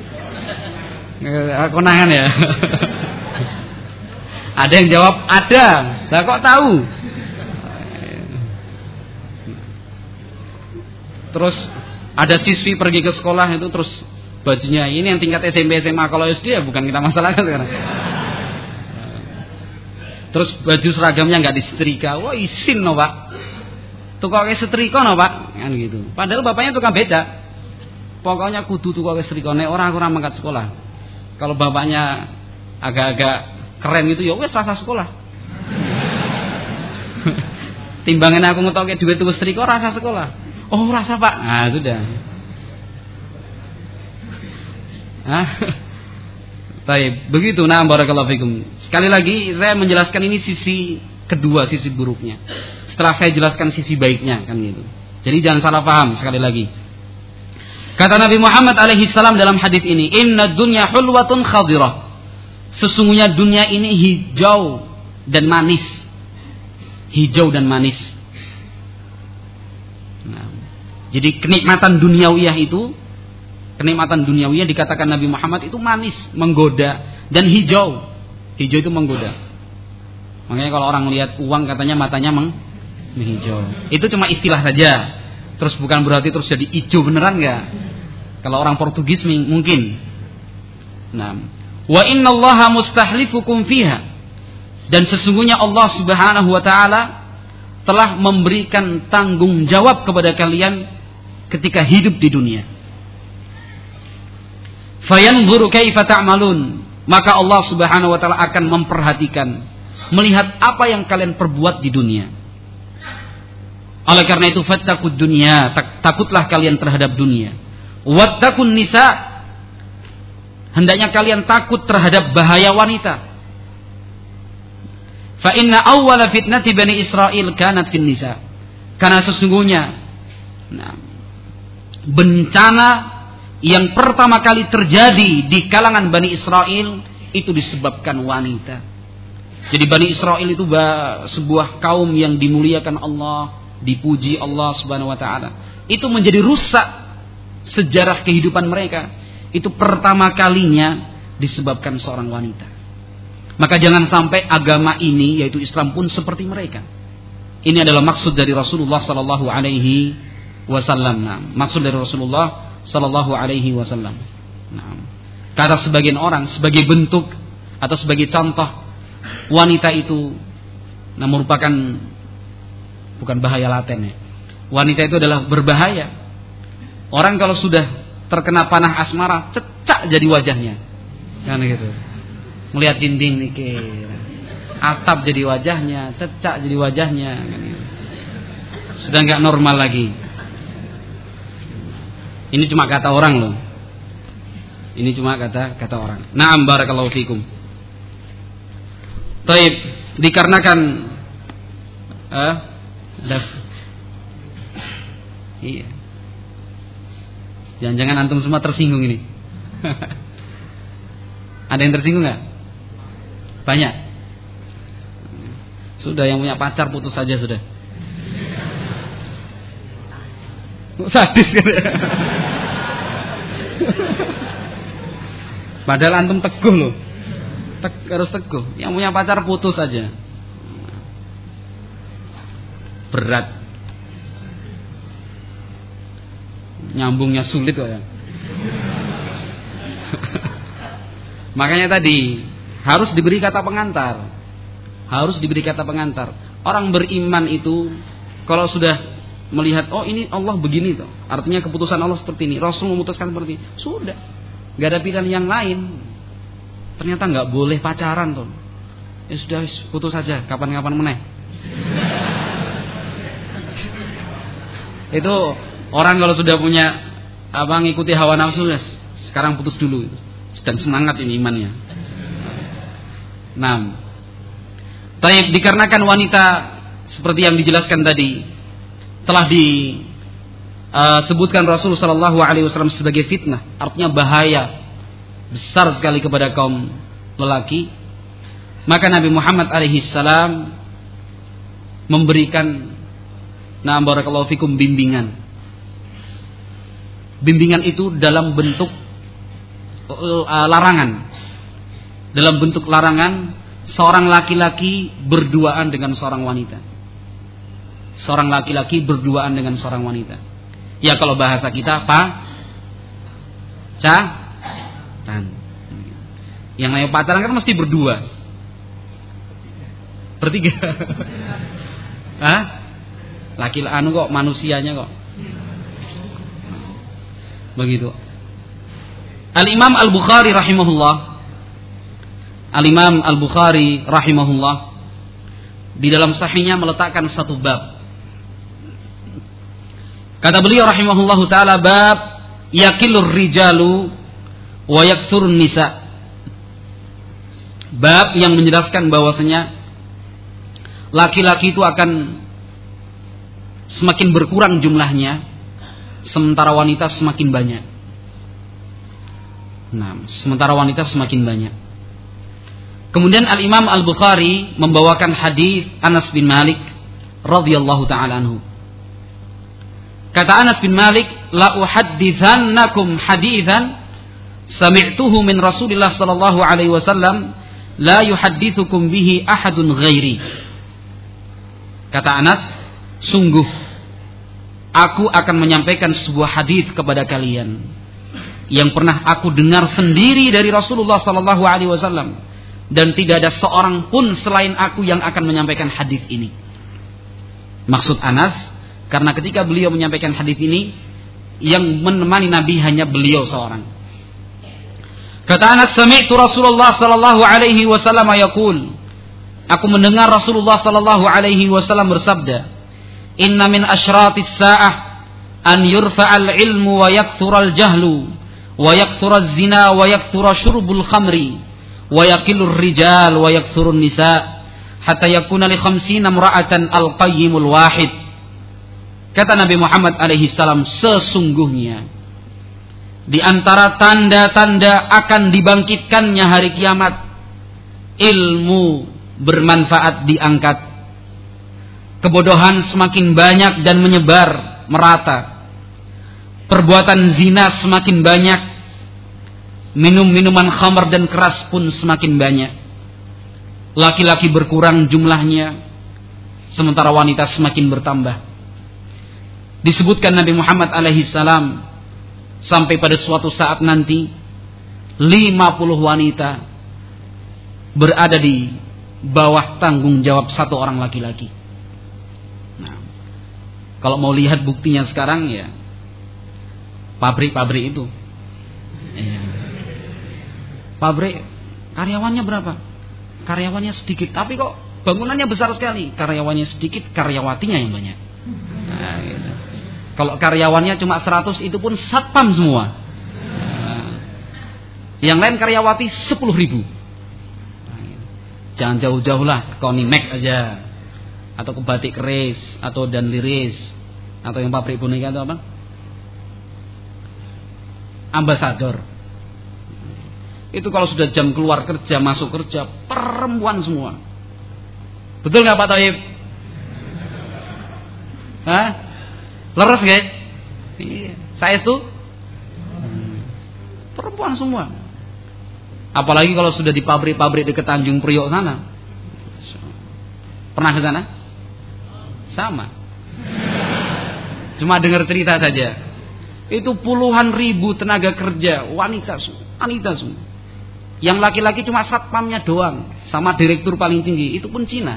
konangan ya. Ada yang jawab ada. Lah kok tahu? Terus ada siswi pergi ke sekolah itu terus bajunya ini yang tingkat SMP SMA, kalau SD ya bukan kita masalahkan sekarang. Terus baju seragamnya nggak disetrika. Wah isin no Pak. Tukang setrika no Pak. Kan gitu. Padahal bapaknya tukang beca. Pokoknya kudu tukang setrika. Nek orang mangkat sekolah. Kalau bapaknya agak-agak keren gitu ya wes rasa sekolah. Timbangan aku ngetoke duit tuku setrika rasa sekolah. Oh rasa Pak. Nah sudah. Baik, begitu. Nah, barakallahu fikum. Sekali lagi saya menjelaskan ini sisi kedua, sisi buruknya. Setelah saya jelaskan sisi baiknya kan gitu. Jadi jangan salah paham sekali lagi. Kata Nabi Muhammad alaihi salam dalam hadis ini, "Inna dunya hulwatun khadirah." Sesungguhnya dunia ini hijau dan manis. Hijau dan manis. Nah, jadi kenikmatan duniawiyah itu, kenikmatan duniawiyah dikatakan Nabi Muhammad itu manis, menggoda, dan hijau. Hijau itu menggoda. Makanya kalau orang lihat uang katanya matanya menghijau. Itu cuma istilah saja. Terus bukan berarti terus jadi hijau beneran enggak. Kalau orang Portugis mungkin. Nah, wa innallaha mustahlifukum fiha. Dan sesungguhnya Allah Subhanahu wa taala telah memberikan tanggung jawab kepada kalian ketika hidup di dunia. Fayanzuru kaifa ta'malun, maka Allah Subhanahu wa taala akan memperhatikan, melihat apa yang kalian perbuat di dunia. Oleh karena itu fattaqud dunya, takutlah kalian terhadap dunia. Wattaqun nisa, hendaknya kalian takut terhadap bahaya wanita. Fa inna awwala fitnati Bani Israil kanat fin nisa. Karena sesungguhnya bencana yang pertama kali terjadi di kalangan Bani Israel itu disebabkan wanita. Jadi Bani Israel itu sebuah kaum yang dimuliakan Allah, dipuji Allah Subhanahu wa taala. Itu menjadi rusak sejarah kehidupan mereka. Itu pertama kalinya disebabkan seorang wanita. Maka jangan sampai agama ini yaitu Islam pun seperti mereka. Ini adalah maksud dari Rasulullah sallallahu alaihi wasallam. Nah, maksud dari Rasulullah sallallahu alaihi wasallam. Nah, kata sebagian orang sebagai bentuk atau sebagai contoh wanita itu merupakan bukan bahaya laten ya. Wanita itu adalah berbahaya. Orang kalau sudah terkena panah asmara, cecak jadi wajahnya. Kan gitu. Melihat dinding mikir. Atap jadi wajahnya, cecak jadi wajahnya kan gitu. Sudah enggak normal lagi. Ini cuma kata orang loh. Ini cuma kata orang. Na'am barakallahu fikum. Taib, dikarenakan iya. Jangan-jangan antum semua tersinggung ini. Ada yang tersinggung enggak? Banyak. Sudah yang punya pacar putus saja sudah. Sadis kan? Padahal antum teguh loh. Harus teguh. Yang punya pacar putus saja. Berat. Nyambungnya sulit kok ya. Makanya tadi harus diberi kata pengantar. Harus diberi kata pengantar. Orang beriman itu kalau sudah melihat oh ini Allah begini tuh, artinya keputusan Allah seperti ini, Rasul memutuskan seperti ini, sudah, nggak ada pilihan yang lain. Ternyata nggak boleh pacaran tuh, ya sudah putus saja, kapan-kapan meneh. Itu orang kalau sudah punya ngikuti hawa nafsu, sekarang putus dulu, sedang semangat ini imannya. Nah, tapi dikarenakan wanita seperti yang dijelaskan tadi telah sebutkan Rasul sallallahu alaihi wasallam sebagai fitnah, artinya bahaya besar sekali kepada kaum lelaki, maka Nabi Muhammad alaihi salam memberikan barakallahu fikum bimbingan. Bimbingan itu dalam bentuk larangan. Dalam bentuk larangan seorang laki-laki berduaan dengan seorang wanita. Seorang laki-laki berduaan dengan seorang wanita. Ya kalau bahasa kita pacaran. Yang namanya pacaran kan mesti berdua. Bertiga. Hah? Laki kok manusianya kok. Begitu. Al-Imam Al-Bukhari rahimahullah. Al-Imam Al-Bukhari rahimahullah di dalam sahihnya meletakkan satu bab. Kata beliau rahimahullahu taala, bab yakilur rijalu wa yakthurun nisa. Bab yang menjelaskan bahwasanya laki-laki itu akan semakin berkurang jumlahnya, sementara wanita semakin banyak. Sementara wanita semakin banyak. Kemudian Al-Imam Al-Bukhari membawakan hadis Anas bin Malik radhiyallahu taala anhu. Kata Anas bin Malik, la uhadditsannakum haditsan sami'tuhu min Rasulillah sallallahu alaihi wasallam la yuhadditsukum bihi ahadun ghairi. Kata Anas, sungguh aku akan menyampaikan sebuah hadis kepada kalian yang pernah aku dengar sendiri dari Rasulullah sallallahu alaihi wasallam, dan tidak ada seorang pun selain aku yang akan menyampaikan hadis ini. Maksud Anas, karena ketika beliau menyampaikan hadis ini, yang menemani Nabi hanya beliau seorang. Kata Anas, sami'tu Rasulullah sallallahu alaihi wasallam yaqul, aku mendengar Rasulullah sallallahu alaihi wasallam bersabda, inna min asyratis sa'ah an yurfa'al ilmu wa yakthurul jahlu wa yakthuruz zina wa yakthura syurbul khamri wa yaqillur rijal wa yakthurun nisa hatta yakuna li 50 imra'atan al-qayyimul wahid. Kata Nabi Muhammad alaihi salam, sesungguhnya di antara tanda-tanda akan dibangkitkannya hari kiamat, ilmu bermanfaat diangkat, kebodohan semakin banyak dan menyebar merata, perbuatan zina semakin banyak, minum-minuman khamr dan keras pun semakin banyak, laki-laki berkurang jumlahnya, sementara wanita semakin bertambah. Disebutkan Nabi Muhammad alaihi salam sampai pada suatu saat nanti 50 wanita berada di bawah tanggung jawab satu orang laki-laki. Nah, kalau mau lihat buktinya sekarang ya pabrik-pabrik itu. Pabrik karyawannya berapa? Karyawannya sedikit, tapi kok bangunannya besar sekali. Karyawannya sedikit, karyawatinya yang banyak. Nah, gitu. Kalau karyawannya cuma 100, itu pun satpam semua. Yang lain karyawati 10.000. Jangan jauh-jauh lah, ke Konimek aja, atau ke Batik Keris, atau Dan Liris, atau yang pabrik boneka itu apa? Ambasador. Itu kalau sudah jam keluar kerja, masuk kerja, perempuan semua. Betul nggak Pak Taib? Hah? Leres gak? Iya. Saya itu perempuan semua. Apalagi kalau sudah di pabrik-pabrik dekat Tanjung Priok sana. Pernah ke sana? Sama. Cuma dengar cerita saja. Itu puluhan ribu tenaga kerja, wanita semua. Yang laki-laki cuma satpamnya doang, sama direktur paling tinggi, itu pun Cina.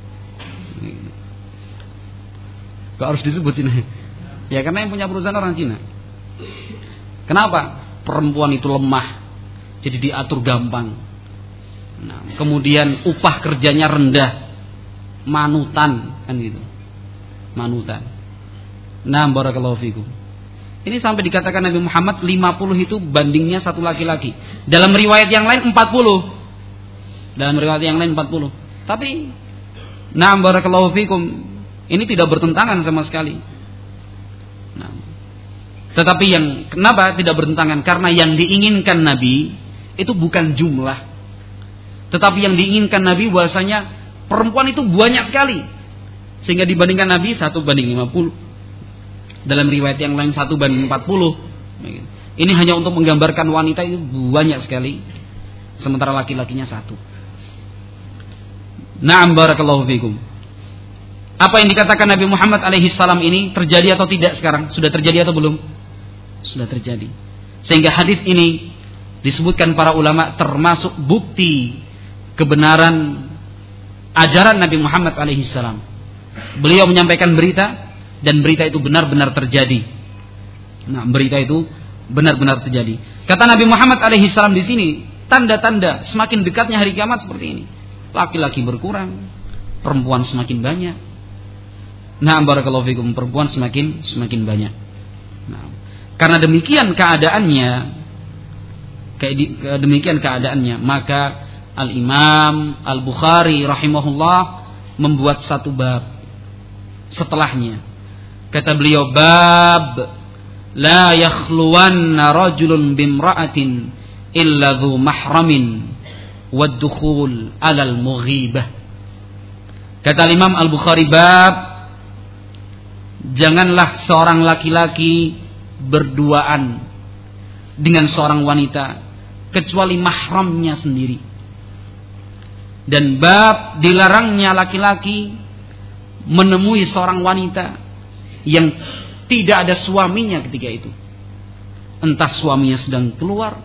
Gak harus disebut Cina. Ya karena yang punya perusahaan orang Cina. Kenapa? Perempuan itu lemah, jadi diatur gampang. Nah, kemudian upah kerjanya rendah, manutan kan gitu. Manutan. Nah, barakallahu fikum. Ini sampai dikatakan Nabi Muhammad 50 itu bandingnya satu laki-laki. Dalam riwayat yang lain 40. Dalam riwayat yang lain 40. Tapi nah barakallahu fikum, ini tidak bertentangan sama sekali. Nah, Tetapi yang kenapa tidak bertentangan? Karena yang diinginkan Nabi itu bukan jumlah, tetapi yang diinginkan Nabi bahwasanya perempuan itu banyak sekali, sehingga dibandingkan Nabi 1:50. Dalam riwayat yang lain 1:40. Ini hanya untuk menggambarkan wanita itu banyak sekali, sementara laki-lakinya 1. Na'am barakallahu fikum. Apa yang dikatakan Nabi Muhammad alaihi salam ini terjadi atau tidak sekarang? Sudah terjadi atau belum? Sudah terjadi. Sehingga hadis ini disebutkan para ulama termasuk bukti kebenaran ajaran Nabi Muhammad alaihi salam. Beliau menyampaikan berita dan berita itu benar-benar terjadi. Nah, berita itu benar-benar terjadi. Kata Nabi Muhammad alaihi salam di sini, tanda-tanda semakin dekatnya hari kiamat seperti ini. Laki-laki berkurang, perempuan semakin banyak. Nah, barakallahu fikum, perempuan semakin banyak. Nah, karena demikian keadaannya, maka Al-Imam Al-Bukhari rahimahullah membuat satu bab setelahnya. Kata beliau, bab la yakhluwanna rajulun bimra'atin illa dhu mahramin wad-dukhul 'alal mughibah. Kata Imam Al-Bukhari, bab janganlah seorang laki-laki berduaan dengan seorang wanita kecuali mahramnya sendiri. Dan bab dilarangnya laki-laki menemui seorang wanita yang tidak ada suaminya ketika itu. Entah suaminya sedang keluar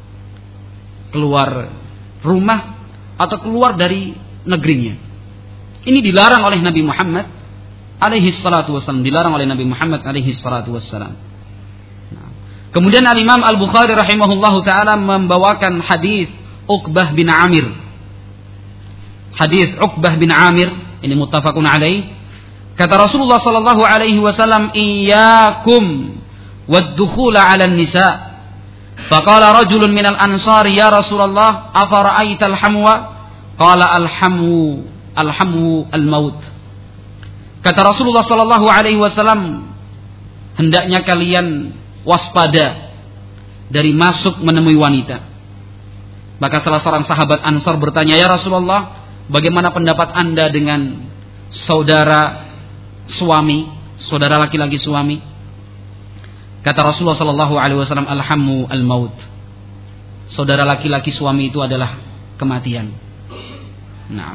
rumah atau keluar dari negerinya. Ini dilarang oleh Nabi Muhammad alaihi salatu wassalam. Dilarang oleh Nabi Muhammad alaihi salatu wassalam. Kemudian Al-Imam Al-Bukhari rahimahullahu ta'ala membawakan hadis Uqbah bin Amir. Hadis Uqbah bin Amir ini muttafaqun alaih. Kata Rasulullah sallallahu alaihi wasallam, "Iyyakum wad-dukhula 'alan nisa." Faqala rajulun minal ansari, "Ya Rasulullah, afara'aita al-hamwa?" Qala al-hamu al-maut. Kata Rasulullah sallallahu alaihi wasallam, hendaknya kalian waspada dari masuk menemui wanita. Maka salah seorang sahabat Ansar bertanya, "Ya Rasulullah, bagaimana pendapat Anda dengan saudara laki-laki suami?" Kata Rasulullah sallallahu alaihi wasallam, "Alhamu al-maut." Saudara laki-laki suami itu adalah kematian. Nah,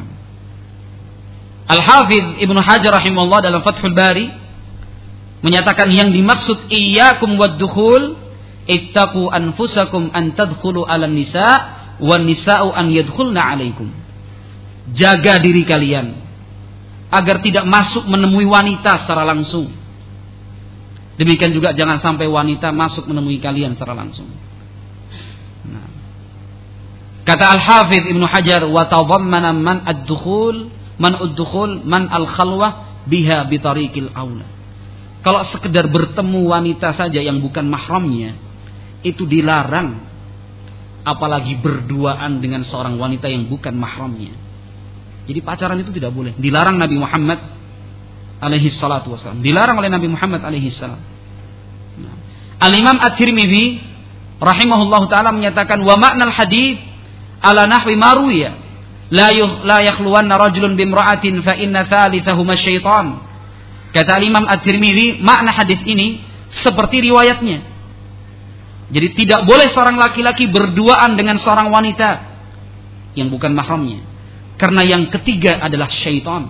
Al-Hafidz Ibnu Hajar rahimahullah dalam Fathul Bari menyatakan yang dimaksud iyyakum wad-dukhul ittaqu anfusakum an tadkhulu 'alan nisa wan nisa'u an yadkhulna 'alaikum. Jaga diri kalian agar tidak masuk menemui wanita secara langsung. Demikian juga jangan sampai wanita masuk menemui kalian secara langsung. Nah. Kata Al-Hafidz Ibnu Hajar, wa tadhammana man ad-dukhul man al-khalwah biha bi tariqil aula. Kalau sekedar bertemu wanita saja yang bukan mahramnya itu dilarang, apalagi berduaan dengan seorang wanita yang bukan mahramnya. Jadi pacaran itu tidak boleh. Dilarang Nabi Muhammad alaihi salatu wasallam. Dilarang oleh Nabi Muhammad alaihi salam. Nah. Al-Imam At-Tirmidzi rahimahullahu taala menyatakan wa ma'nal hadits ala nahwi marwiya la yakhluwanna rajulun bimra'atin fa inna thalithahuma syaitan. Kata Imam At-Tirmidzi, makna hadis ini seperti riwayatnya. Jadi tidak boleh seorang laki-laki berduaan dengan seorang wanita yang bukan mahramnya, karena yang ketiga adalah syaitan.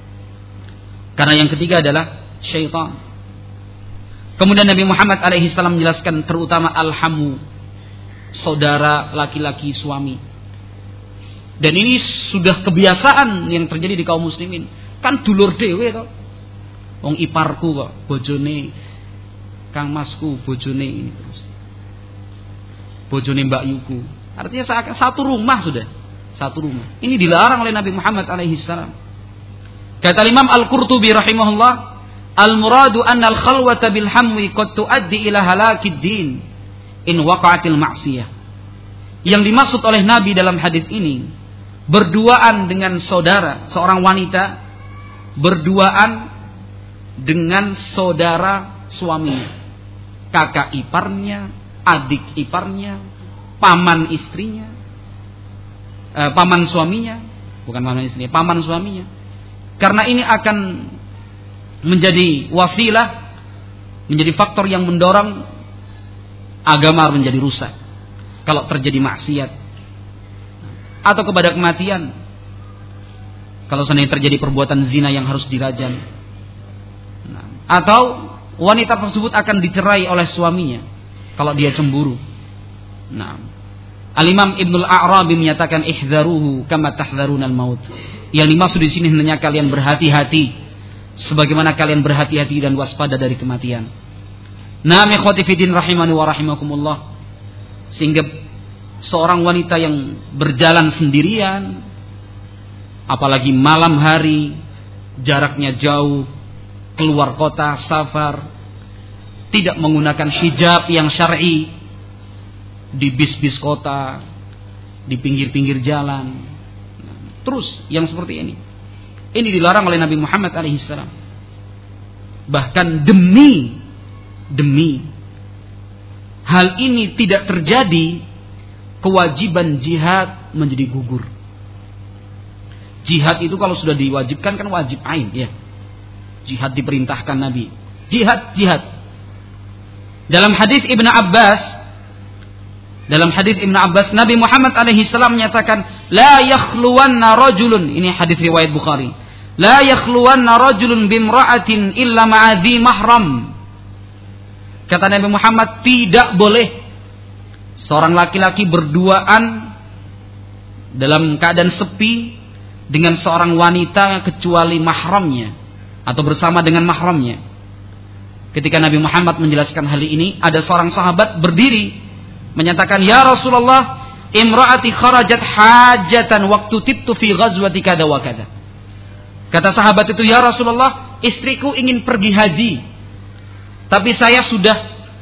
Kemudian Nabi Muhammad alaihi salam menjelaskan terutama alhamu, saudara laki-laki suami. Dan ini sudah kebiasaan yang terjadi di kaum muslimin. Kan dulur dhewe to. Wong iparku kok bojone Kang Masku, bojone ini terus. Bojone Mbak Yuku. Artinya satu rumah sudah. Satu rumah. Ini dilarang oleh Nabi Muhammad alaihi salam. Kata Imam Al-Qurtubi rahimahullah, "Al-muradu anna al-khalwata bil hamwi qad tuaddi ila halakid din in waqa'atil ma'siyah." Yang dimaksud oleh Nabi dalam hadis ini, berduaan dengan saudara, seorang wanita berduaan dengan saudara suaminya. kakak iparnya, adik iparnya, paman istrinya, paman suaminya, bukan paman istrinya, paman suaminya. Karena ini akan menjadi wasilah, menjadi faktor yang mendorong agama menjadi rusak. Kalau terjadi maksiat atau kepada kematian, kalau seandainya terjadi perbuatan zina yang harus dirajam, atau wanita tersebut akan dicerai oleh suaminya kalau dia cemburu. Al-Imam Ibnul A'rabi menyatakan ihdharuhu kama tahdharunal maut. Yang dimaksud di sini hendaknya kalian berhati-hati sebagaimana kalian berhati-hati dan waspada dari kematian. Ikhwati fiddin rahimani wa rahimakumullah. Sehingga seorang wanita yang berjalan sendirian, apalagi malam hari, jaraknya jauh, keluar kota, safar, tidak menggunakan hijab yang syar'i, di bis-bis kota, di pinggir-pinggir jalan, terus yang seperti ini dilarang oleh Nabi Muhammad alaihissalam. Bahkan demi hal ini tidak terjadi, kewajiban jihad menjadi gugur. Jihad itu kalau sudah diwajibkan kan wajib ain, ya. Jihad diperintahkan Nabi. Jihad. Dalam hadis Ibnu Abbas, Nabi Muhammad alaihi salam menyatakan, la yakhluwanna rajulun, ini hadis riwayat Bukhari. La yakhluwanna rajulun bimra'atin illa ma'adhi mahram. Kata Nabi Muhammad, tidak boleh seorang laki-laki berduaan dalam keadaan sepi dengan seorang wanita kecuali mahramnya atau bersama dengan mahramnya. Ketika Nabi Muhammad menjelaskan hal ini, ada seorang sahabat berdiri menyatakan, ya Rasulullah, imra'ati kharajat hajatan waktu tibtu fi ghazwati kada wa kada. Kata sahabat itu, ya Rasulullah, istriku ingin pergi haji, tapi saya sudah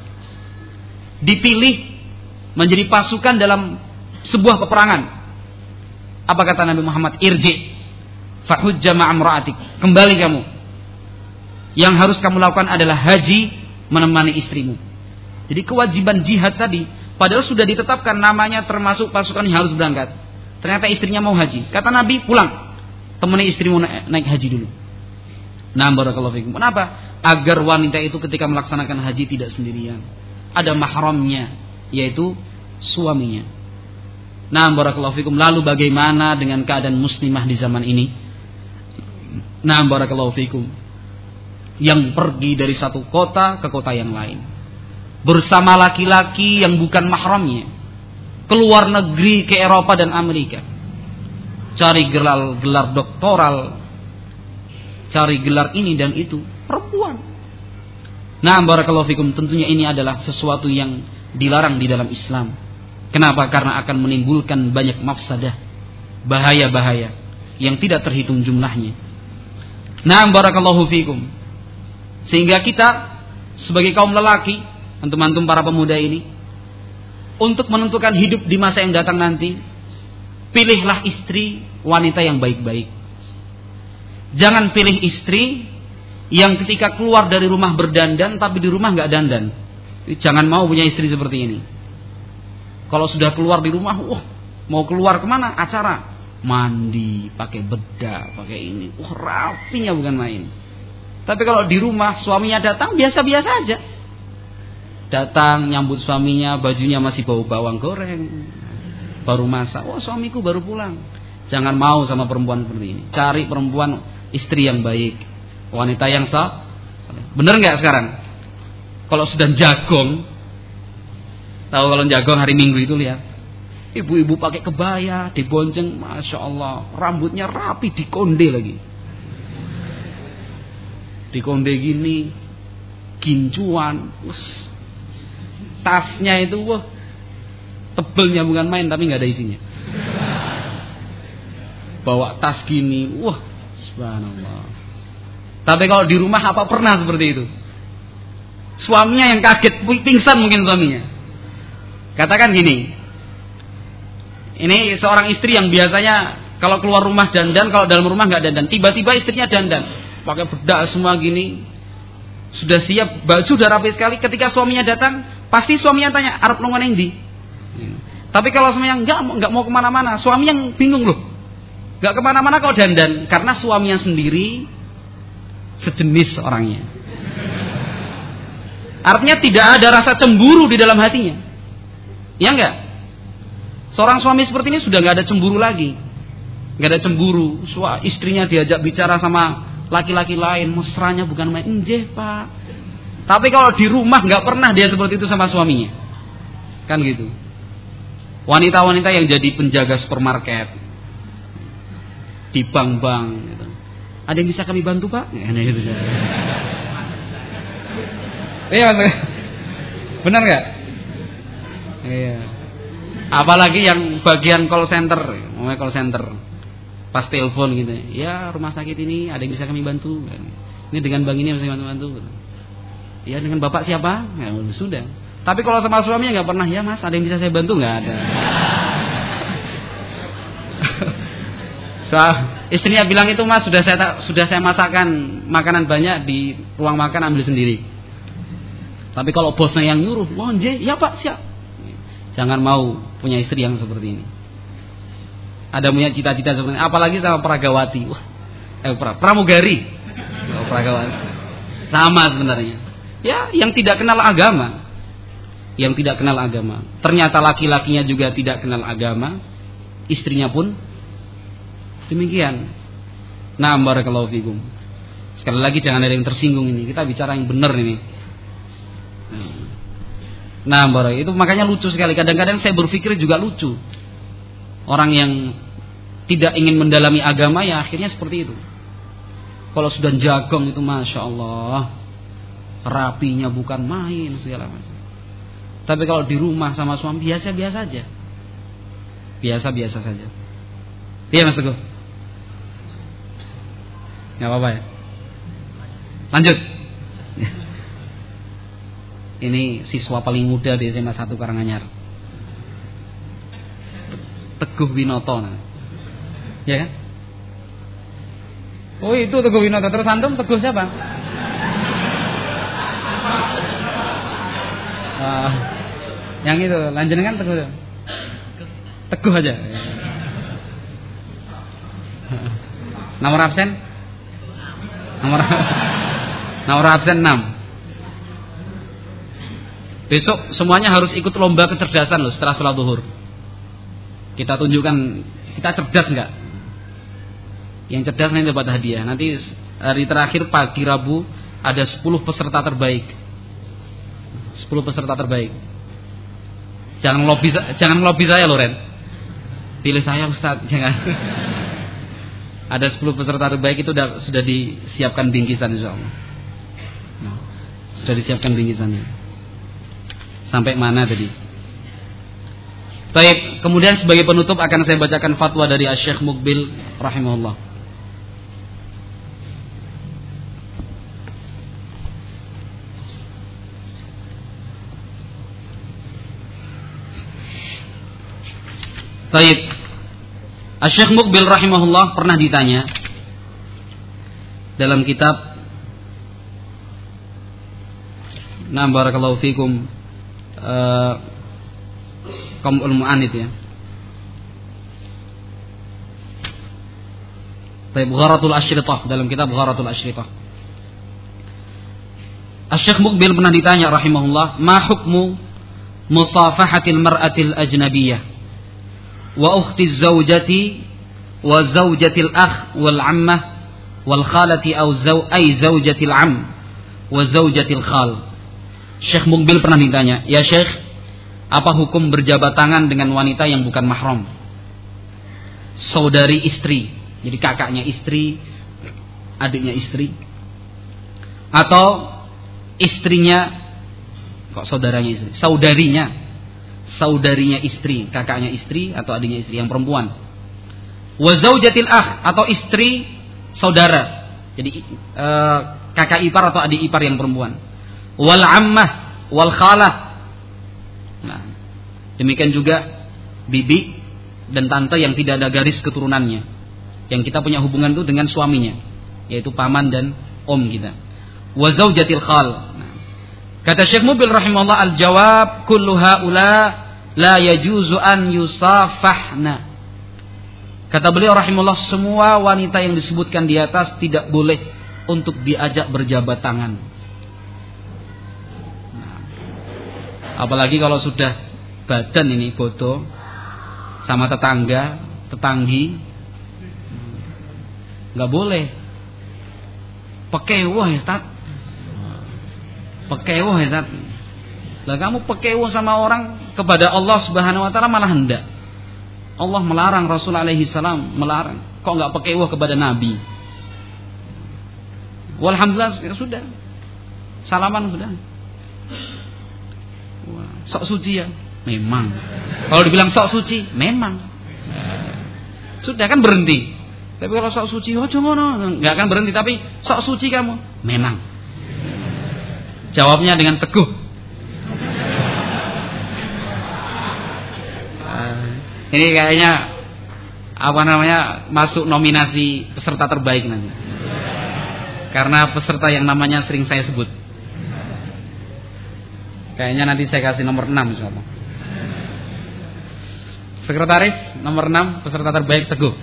dipilih menjadi pasukan dalam sebuah peperangan. Apa kata Nabi Muhammad? Irji fahujja ma'amra'atik. Kembali kamu. Yang harus kamu lakukan adalah haji menemani istrimu. Jadi kewajiban jihad tadi, padahal sudah ditetapkan namanya termasuk pasukan yang harus berangkat. Ternyata istrinya mau haji. Kata Nabi, pulang. Temani istrimu naik haji dulu. Barakallahu fikum. Kenapa? Agar wanita itu ketika melaksanakan haji tidak sendirian. Ada mahramnya, yaitu suaminya. Barakallahu fikum. Lalu bagaimana dengan keadaan muslimah di zaman ini? Barakallahu fikum. Yang pergi dari satu kota ke kota yang lain bersama laki-laki yang bukan mahramnya, keluar negeri ke Eropa dan Amerika, cari gelar doktoral, cari gelar ini dan itu, perempuan. Barakallahu fikum. Tentunya ini adalah sesuatu yang dilarang di dalam Islam. Kenapa? Karena akan menimbulkan banyak mafsadah, bahaya-bahaya yang tidak terhitung jumlahnya. Barakallahu fikum. Sehingga kita sebagai kaum lelaki, antum-antum para pemuda ini, untuk menentukan hidup di masa yang datang nanti, pilihlah istri wanita yang baik-baik. Jangan pilih istri yang ketika keluar dari rumah berdandan tapi di rumah nggak dandan. Jangan mau punya istri seperti ini. Kalau sudah keluar di rumah, mau keluar kemana? Acara, mandi, pakai bedak, pakai ini, rapinya bukan main. Tapi kalau di rumah suaminya datang biasa-biasa aja. Datang nyambut suaminya, bajunya masih bau bawang goreng, baru masak. Suamiku baru pulang. Jangan mau sama perempuan seperti ini. Cari perempuan, istri yang baik, wanita yang sah. Bener nggak sekarang? Kalau sudah jagong, tahu kalau jagong hari Minggu itu, lihat ibu-ibu pakai kebaya, dibonceng, masya Allah, rambutnya rapi, dikonde lagi. Dikonde gini, gincuan, tasnya itu tebelnya bukan main, tapi nggak ada isinya. Bawa tas gini, subhanallah. Tapi kalau di rumah apa pernah seperti itu? Suaminya yang kaget, pingsan mungkin suaminya. Katakan gini, ini seorang istri yang biasanya kalau keluar rumah dandan, kalau dalam rumah nggak dandan. Tiba-tiba istrinya dandan, pakai bedak semua gini, sudah siap, baju sudah rapi sekali. Ketika suaminya datang, pasti suaminya tanya, "Arep lunga nang ndi?" Tapi kalau suaminya enggak mau kemana-mana, suami yang bingung loh. Enggak kemana-mana kok dandan, karena suaminya sendiri sejenis orangnya. Artinya tidak ada rasa cemburu di dalam hatinya. Ya enggak? Seorang suami seperti ini sudah enggak ada cemburu lagi. Enggak ada cemburu. Istrinya diajak bicara sama laki-laki lain, mesranya bukan main. Nggih, Pak. Tapi kalau di rumah enggak pernah dia seperti itu sama suaminya. Kan gitu. Wanita-wanita yang jadi penjaga supermarket, di bank-bank gitu. Ada yang bisa kami bantu, Pak? Gitu. Iya, Mas. Benar enggak? Iya. Apalagi yang bagian call center, ngomongnya call center. Pas telepon gitu. Ya, rumah sakit ini ada yang bisa kami bantu? Ini dengan bank ini bisa bantu-bantu. Ya, dengan Bapak siapa? Ya, sudah. Tapi kalau sama suaminya enggak pernah, "Ya, Mas, ada yang bisa saya bantu?" Enggak ada. Istrinya bilang, "Itu, Mas, sudah saya masakkan makanan banyak di ruang makan, ambil sendiri." Tapi kalau bosnya yang nyuruh, "Oh, nggih, ya Pak, siap." Jangan mau punya istri yang seperti ini. Ada punya cita-cita seperti ini, apalagi sama Pragawati. Pramugari. Pragawati. Sama sebenarnya. Ya, yang tidak kenal agama. Yang tidak kenal agama. Ternyata laki-lakinya juga tidak kenal agama. Istrinya pun demikian. Nah, barakallahu fikum. Sekali lagi jangan ada yang tersinggung ini. Kita bicara yang benar ini. Nah, itu makanya lucu sekali. Kadang-kadang saya berpikir juga lucu. Orang yang tidak ingin mendalami agama ya akhirnya seperti itu. Kalau sudah jagong itu Masya Allah, rapinya bukan main segala macam. Tapi kalau di rumah sama suami biasa-biasa aja. Biasa-biasa saja. Iya, Mas Teguh? Gak apa-apa ya. Lanjut. Ini siswa paling muda di SMA 1 Karanganyar. Teguh Winoto. Ya kan? Oh, itu Teguh Winoto. Terus antum Teguh siapa? Yang itu, lanjenengan Teguh. Teguh aja. Nomor absen? Nomor absen 6. Besok semuanya harus ikut lomba kecerdasan loh setelah sholat zuhur. Kita tunjukkan kita cerdas enggak? Yang cerdas nanti dapat hadiah. Nanti hari terakhir pagi Rabu ada 10 peserta terbaik. 10 peserta terbaik. Jangan lobby saya loh, Ren. Pilih saya, Ustaz, jangan. Ada 10 peserta terbaik itu sudah disiapkan bingkisan insyaallah. Nah, sudah disiapkan bingkisannya. Sampai mana tadi? Baik, kemudian sebagai penutup akan saya bacakan fatwa dari Asy-Syaikh Muqbil rahimahullah. Baik. Asy-Syaikh Muqbil rahimahullah pernah ditanya dalam kitab barakallahu fikum Qamul Mu'anid ya. Baik, Gharatul Asyritah, dalam kitab Gharatul Asyritah. Asy-Syaikh Muqbil pernah ditanya rahimahullah, "Ma hukmu musafahatil mar'atil ajnabiyyah wa ukhti zaujati wa zaujatil akh wal ammah wal khalati aw zaujatil am wa zaujatil khal?" Syekh Muqbil pernah ditanya, "Ya Syekh, apa hukum berjabat tangan dengan wanita yang bukan mahram? Saudari istri, jadi kakaknya istri, adiknya istri, atau istrinya, kok saudaranya istri, saudarinya istri, kakaknya istri atau adiknya istri yang perempuan. Wa zaujatil akh, atau istri saudara, jadi kakak ipar atau adik ipar yang perempuan. Wal ammah wal khalah." Nah, demikian juga bibi dan tante yang tidak ada garis keturunannya, yang kita punya hubungan itu dengan suaminya, yaitu paman dan om kita. wa zaujatil khal. Kata Syekh Mubil rahimahullah, al-jawab kullu haula la yajuzu an yusafahna. Kata beliau rahimahullah, semua wanita yang disebutkan di atas tidak boleh untuk diajak berjabat tangan. Apalagi kalau sudah badan ini foto sama tetanggi, nggak boleh. Pekewoh ya Ustaz. Pekewoh ya Ustaz. Lah kamu pekewoh sama orang kepada Allah Subhanahu wa taala malah hendak. Allah melarang, Rasul alaihi salam melarang. Kok nggak pekewoh kepada Nabi? Walhamdulillah sudah. Salaman sudah. Wah, sok suci ya? Memang. Kalau dibilang sok suci, memang. Sudah kan berhenti. Tapi kalau sok suci, oh ngono, enggak akan berhenti. Tapi sok suci kamu, memang. Jawabnya dengan teguh. Ini kayaknya masuk nominasi peserta terbaik nanti. Karena peserta yang namanya sering saya sebut. Kayaknya nanti saya kasih nomor 6 insyaallah. Sekretaris nomor 6 peserta terbaik Teguh.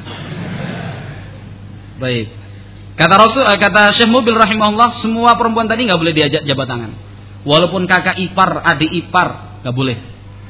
Baik. Kata Syekh Mubil rahimahullah, semua perempuan tadi enggak boleh diajak jabat tangan. Walaupun kakak ipar, adik ipar, enggak boleh.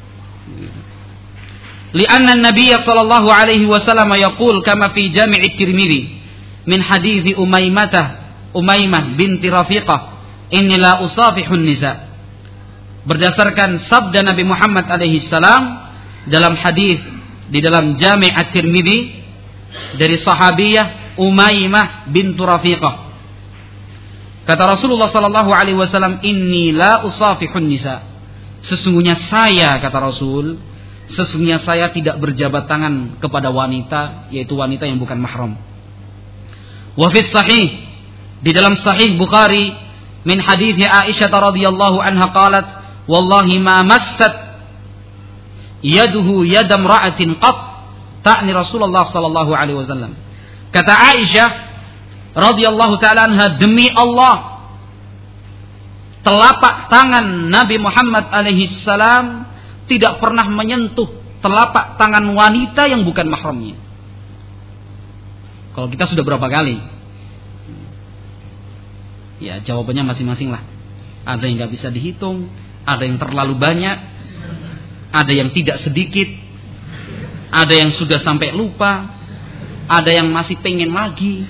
Li'anna an-nabiy sallallahu alaihi wasallam yaqul kama fi Jami' at-Tirmidzi min hadits Umaymah binti Rafiqah, inni la usafihun nisa. Berdasarkan sabda Nabi Muhammad alaihi salam dalam hadis di dalam Jami' at-Tirmidzi dari sahabiyah Umaymah bintu Rafiqah. Kata Rasulullah sallallahu alaihi wasallam, inni la usafihun nisa. Sesungguhnya saya, kata Rasul, sesungguhnya saya tidak berjabat tangan kepada wanita, yaitu wanita yang bukan mahram. Wa fi sahih, di dalam sahih Bukhari min hadits Aisyah radhiyallahu anha qalat, wallahi ma massat yaduhu yada imra'atin qat, ta'ni Rasulullah sallallahu alaihi wasallam. Kata Aisyah radhiyallahu taala anha, demi Allah, telapak tangan Nabi Muhammad alaihi salam tidak pernah menyentuh telapak tangan wanita yang bukan mahramnya. Kalau kita sudah berapa kali? Ya jawabannya masing-masing lah. Ada yang gak bisa dihitung, ada yang terlalu banyak, ada yang tidak sedikit, ada yang sudah sampai lupa, ada yang masih pengen lagi.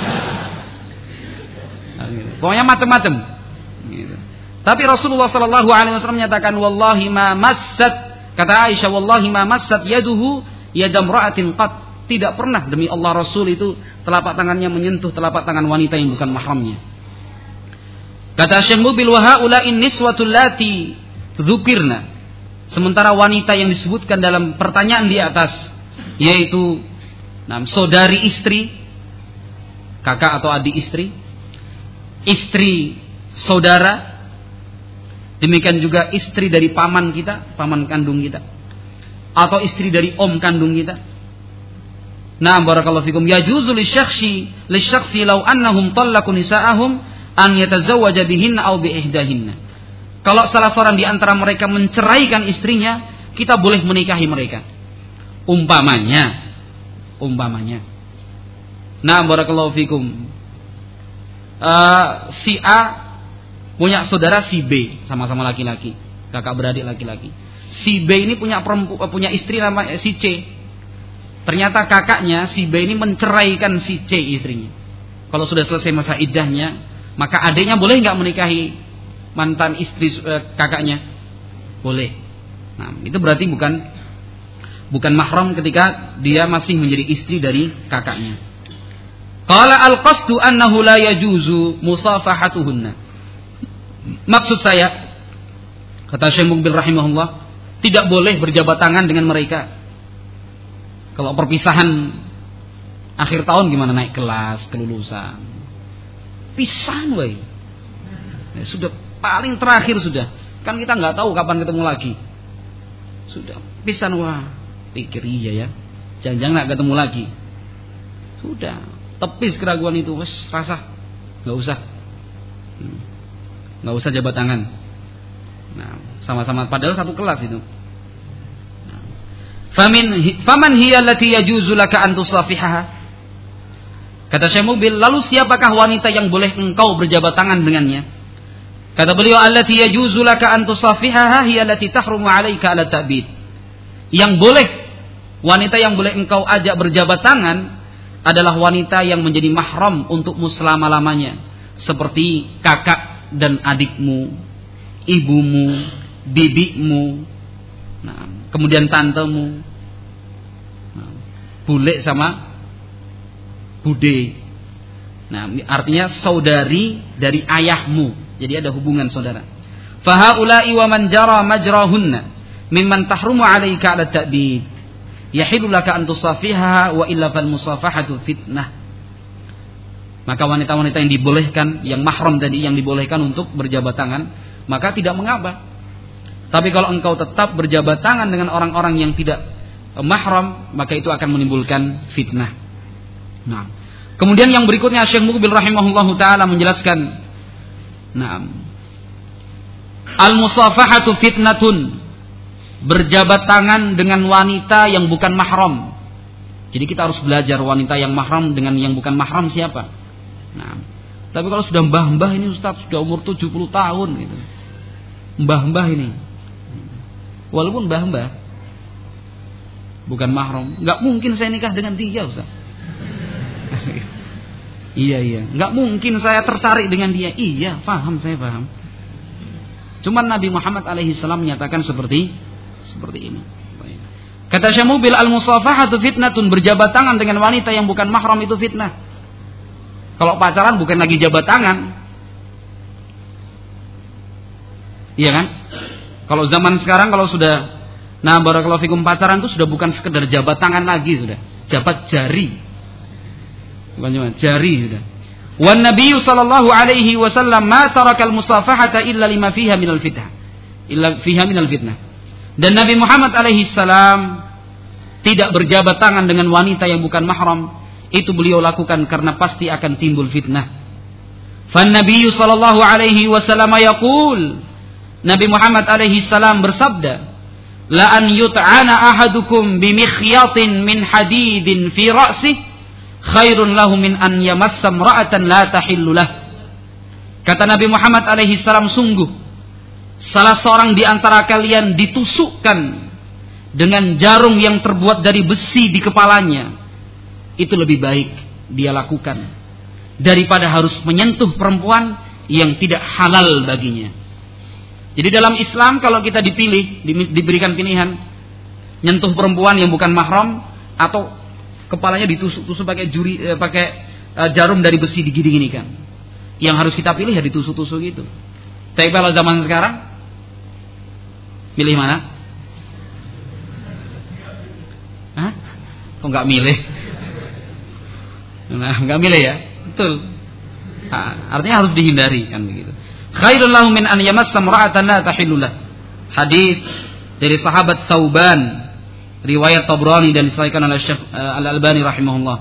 Pokoknya macam-macam. Gitu. Tapi Rasulullah sallallahu alaihi wasallam menyatakan, wallahi ma massat, kata Aisyah, wallahi ma massat yaduhu yadam ra'atin qat. Tidak pernah demi Allah Rasul itu telapak tangannya menyentuh telapak tangan wanita yang bukan mahramnya. Kata Syekh Mubil, wa haula'in niswatul lati dzukirna. Sementara wanita yang disebutkan dalam pertanyaan di atas, yaitu saudari istri, kakak atau adik istri saudara, demikian juga istri dari paman kita, paman kandung kita, atau istri dari om kandung kita. Nah, barakallahu fikum, yajuzu lisyakhsi law annahum talaqu nisa'ahum an yatazawwaja bihinna aw bi ihdahinna. Kalau salah seorang di antara mereka menceraikan istrinya, kita boleh menikahi mereka. Umpamanya. Nah, barakallahu fikum, si A punya saudara si B, sama-sama laki-laki, kakak beradik laki-laki. Si B ini punya istri namanya si C. Ternyata kakaknya si B ini menceraikan si C istrinya. Kalau sudah selesai masa iddahnya, maka adiknya boleh nggak menikahi mantan istri kakaknya? Boleh. Nah, itu berarti bukan mahram ketika dia masih menjadi istri dari kakaknya. Qala al-qasdu annahu la yajuzu musafahatuhunna. Maksud saya, kata Syekh Mubil rahimahullah, tidak boleh berjabat tangan dengan mereka. Kalau perpisahan akhir tahun gimana, naik kelas, kelulusan, pisahan woy. Ya, sudah paling terakhir sudah. Kan kita nggak tahu kapan ketemu lagi. Sudah pisahan, wah, pikir iya ya. Jangan-jangan nggak ketemu lagi. Sudah, tepis keraguan itu, wes rasa nggak usah. Nggak usah jabat tangan. Nah, sama-sama padahal satu kelas itu. Faman hiya allati yajuzu laka an tusafihaha? Kata Syekh Mubil, lalu siapakah wanita yang boleh engkau berjabat tangan dengannya? Kata beliau, allati yajuzu laka an tusafihaha hiya allati tahrumu 'alaika 'ala ta'bid. Yang boleh, wanita yang boleh engkau ajak berjabat tangan adalah wanita yang menjadi mahram untukmu selama-lamanya, seperti kakak dan adikmu, ibumu, bibimu, nah, kemudian tantemu, nah, bule sama bude. Nah, artinya saudari dari ayahmu. Jadi ada hubungan saudara. Fahaula'i wa man jara majrahunna mimman tahrumu 'alaika 'ala ta'bid. Yahillu laka an tusafihaha wa illa fal musafahatu fitnah. Maka wanita-wanita yang dibolehkan, yang mahram tadi, yang dibolehkan untuk berjabat tangan, maka tidak mengapa. Tapi kalau engkau tetap berjabat tangan dengan orang-orang yang tidak mahram, maka itu akan menimbulkan fitnah. Nah, kemudian yang berikutnya Syekh Muqbil rahimahullahu taala menjelaskan, nah, al-musafahatu fitnatun, berjabat tangan dengan wanita yang bukan mahram. Jadi kita harus belajar wanita yang mahram dengan yang bukan mahram siapa. Nah, tapi kalau sudah mbah-mbah ini Ustaz, sudah umur 70 tahun gitu. Mbah-mbah ini. Walaupun mbah-mbah bukan mahram, enggak mungkin saya nikah dengan dia, Ustaz. Iya, enggak mungkin saya tertarik dengan dia. Iya, paham, saya paham. Cuman Nabi Muhammad alaihi salam menyatakan seperti ini. Kata Syekh Mubil, al-musafahatu fitnatun, berjabat tangan dengan wanita yang bukan mahram itu fitnah. Kalau pacaran bukan lagi jabat tangan. Iya kan? Kalau zaman sekarang kalau sudah barakallahu fikum pacaran itu sudah bukan sekedar jabat tangan lagi, sudah jabat jari. Bukan cuma jari sudah. Wan Nabi sallallahu alaihi wasallam ma tarakal musafahata illa lima fiha minal fitnah. Dan Nabi Muhammad alaihi salam tidak berjabat tangan dengan wanita yang bukan mahram. Itu beliau lakukan karena pasti akan timbul fitnah. Fan Nabi sallallahu alaihi wasallam yaqul, Nabi Muhammad alaihi salam bersabda, la an yut'ana ahadukum bimikhyatin min hadidin fi ra'sih khairun lahu min an yamassa imra'atan la tahillu lah. Kata Nabi Muhammad alaihi salam, sungguh salah seorang di antara kalian ditusukkan dengan jarum yang terbuat dari besi di kepalanya, itu lebih baik dia lakukan daripada harus menyentuh perempuan yang tidak halal baginya. Jadi dalam Islam kalau kita diberikan pilihan nyentuh perempuan yang bukan mahram atau kepalanya ditusuk-tusuk pakai jarum dari besi digini-ginikan, yang harus kita pilih ya ditusuk-tusuk gitu. Tapi kalau zaman sekarang pilih mana? Hah? Kok nggak milih? Nah, nggak milih ya, betul. Artinya harus dihindari kan begitu. Khairul lahu min an yamassa imra'atan la tahillu lah. Hadis dari sahabat Tsauban, riwayat Tabrani dan disahihkan oleh Syekh Al-Albani rahimahullah.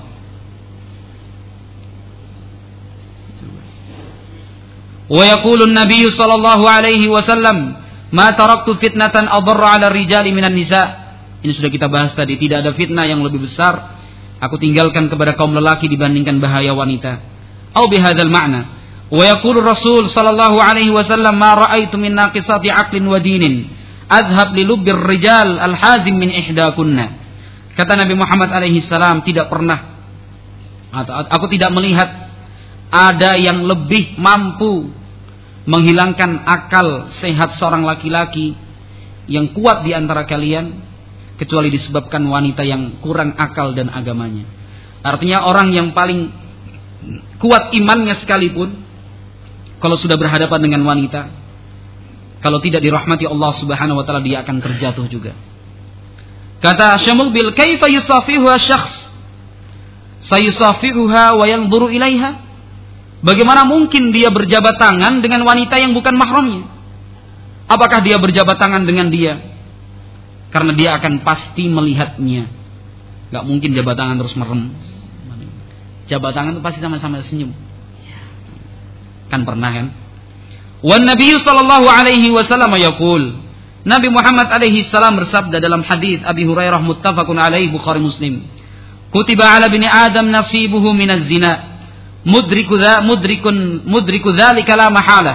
Wa yaqulu an-nabiy sallallahu alaihi wasallam, "Ma taraktu fitnatan adarra 'ala ar-rijali minan nisa." Ini sudah kita bahas tadi, tidak ada fitnah yang lebih besar aku tinggalkan kepada kaum lelaki dibandingkan bahaya wanita. Au bihadzal ma'na. Wa yaqulu Rasul sallallahu alaihi wasallam, "Ma ra'aitu min naqisati 'aqlin wa dinin azhab li lubbir rijal al-hazim min ihdakunna." Kata Nabi Muhammad alaihi salam, tidak pernah aku tidak melihat ada yang lebih mampu menghilangkan akal sehat seorang laki-laki yang kuat di antara kalian kecuali disebabkan wanita yang kurang akal dan agamanya. Artinya orang yang paling kuat imannya sekalipun, kalau sudah berhadapan dengan wanita, kalau tidak dirahmati Allah Subhanahu wa taala, dia akan terjatuh juga. Kata Syamul, kaifa yusafihuha syakhs sayusafihuha wa yanzuru ilaiha? Bagaimana mungkin dia berjabat tangan dengan wanita yang bukan mahramnya? Apakah dia berjabat tangan dengan dia karena dia akan pasti melihatnya? Gak mungkin jabat tangan terus merem. Jabat tangan itu pasti sama-sama senyum. Kan pernah kan? Wan Nabi sallallahu alaihi wasallam yaqul, Nabi Muhammad alaihi salam bersabda dalam hadis Abi Hurairah muttafaqun alaihi Bukhari Muslim, kutiba ala bani Adam nasibuhu minaz zina, mudriku dzalika la mahala.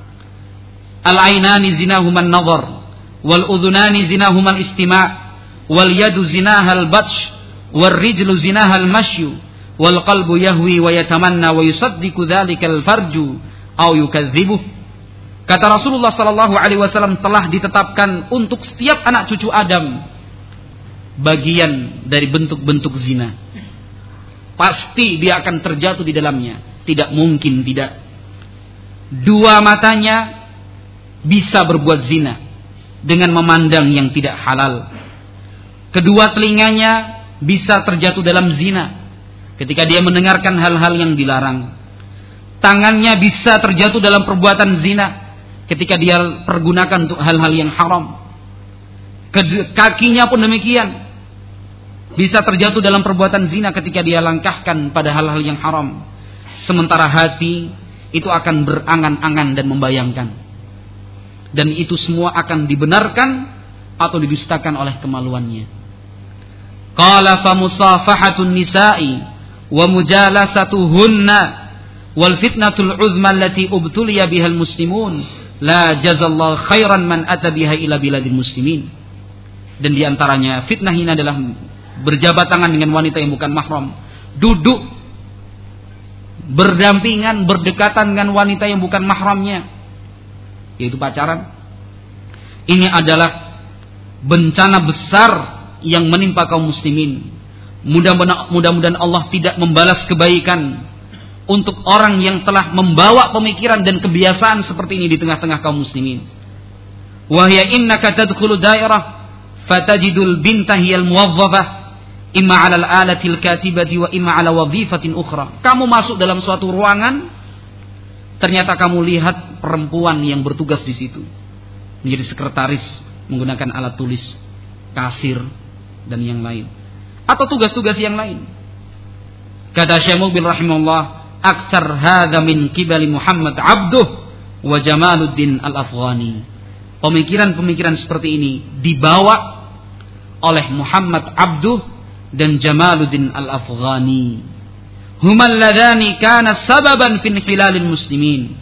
Al-ainani zinahuma an-nazar, wal udhunani zinahuma al-istima', wal yadu zinaha al-batsh, wal rijlu zinaha al-mashyu, wal qalbu yahwi wa yatamanna wa yusaddiqu dzalika al-farju aw yukadzibuh. Kata Rasulullah sallallahu alaihi wasallam, telah ditetapkan untuk setiap anak cucu Adam bagian dari bentuk-bentuk zina. Pasti dia akan terjatuh di dalamnya, tidak mungkin tidak. Dua matanya bisa berbuat zina dengan memandang yang tidak halal. Kedua telinganya bisa terjatuh dalam zina ketika dia mendengarkan hal-hal yang dilarang. Tangannya bisa terjatuh dalam perbuatan zina ketika dia pergunakan untuk hal-hal yang haram. Kakinya pun demikian, bisa terjatuh dalam perbuatan zina ketika dia langkahkan pada hal-hal yang haram. Sementara hati itu akan berangan-angan dan membayangkan. Dan itu semua akan dibenarkan atau didustakan oleh kemaluannya. Qala fa musafahatun nisa'i wa mujalasatuhunna wal fitnatul uzma allati ubtuliya bihal muslimun la jazallahu khairan man ata biha ila biladil muslimin. Dan diantaranya fitnah ini adalah berjabat tangan dengan wanita yang bukan mahram, duduk berdampingan, berdekatan dengan wanita yang bukan mahramnya, yaitu pacaran. Ini adalah bencana besar yang menimpa kaum muslimin. Mudah-mudahan Allah tidak membalas kebaikan untuk orang yang telah membawa pemikiran dan kebiasaan seperti ini di tengah-tengah kaum muslimin. Wa hiya innaka tadkhulu dairah fatajidul binta hiyal muwazzafah imma 'ala al-alatil katibati wa imma 'ala wadhifatin ukhra. Kamu masuk dalam suatu ruangan, ternyata kamu lihat perempuan yang bertugas di situ, menjadi sekretaris menggunakan alat tulis, kasir dan yang lain, atau tugas-tugas yang lain. Kata Syekh Mubil rahimahullah, aktsar hadza min qibali Muhammad Abduh wa Jamaluddin Al-Afghani. Pemikiran-pemikiran seperti ini dibawa oleh Muhammad Abduh dan Jamaluddin Al-Afghani. Humal ladani kana sababan fi hilalil muslimin.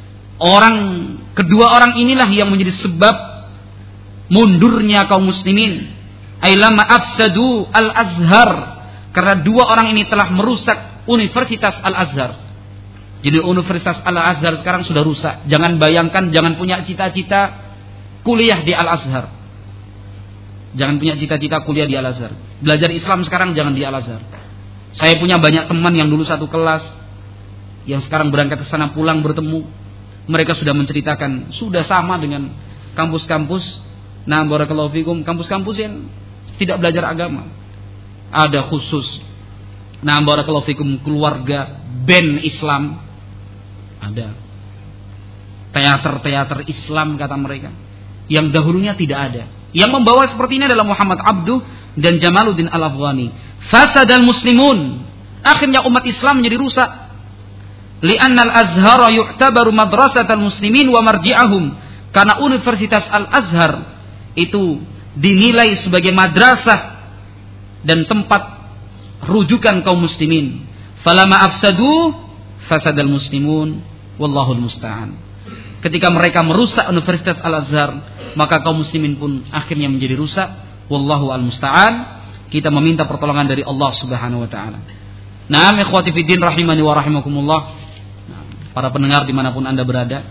Kedua orang inilah yang menjadi sebab mundurnya kaum muslimin. Ailama afsadu al-Azhar, karena dua orang ini telah merusak Universitas Al-Azhar. Jadi Universitas Al-Azhar sekarang sudah rusak. Jangan bayangkan, jangan punya cita-cita kuliah di Al-Azhar. Jangan punya cita-cita kuliah di Al-Azhar. Belajar Islam sekarang jangan di Al-Azhar. Saya punya banyak teman yang dulu satu kelas, yang sekarang berangkat ke sana pulang bertemu. Mereka sudah menceritakan, sudah sama dengan kampus-kampus. Nah, barakallahu fikum, kampus-kampus yang tidak belajar agama. Ada khusus, nah, barakallahu fikum, keluarga band Islam. Ada teater-teater Islam kata mereka, yang dahulunya tidak ada. Yang membawa seperti ini adalah Muhammad Abduh dan Jamaluddin Al-Afghani. Fasadal muslimun, akhirnya umat Islam menjadi rusak. Li'anna al-Azhar yu'tabaru madrasatal muslimin wa marji'ahum, karena Universitas Al-Azhar itu dinilai sebagai madrasah dan tempat rujukan kaum muslimin. Falama afsadu fasadal muslimun wallahul musta'an. Ketika mereka merusak Universitas Al-Azhar, maka kaum muslimin pun akhirnya menjadi rusak. Wallahu al-musta'an. Kita meminta pertolongan dari Allah Subhanahu wa taala. Naam ikhwati fiddin rahimani wa rahimakumullah. Para pendengar dimanapun Anda berada.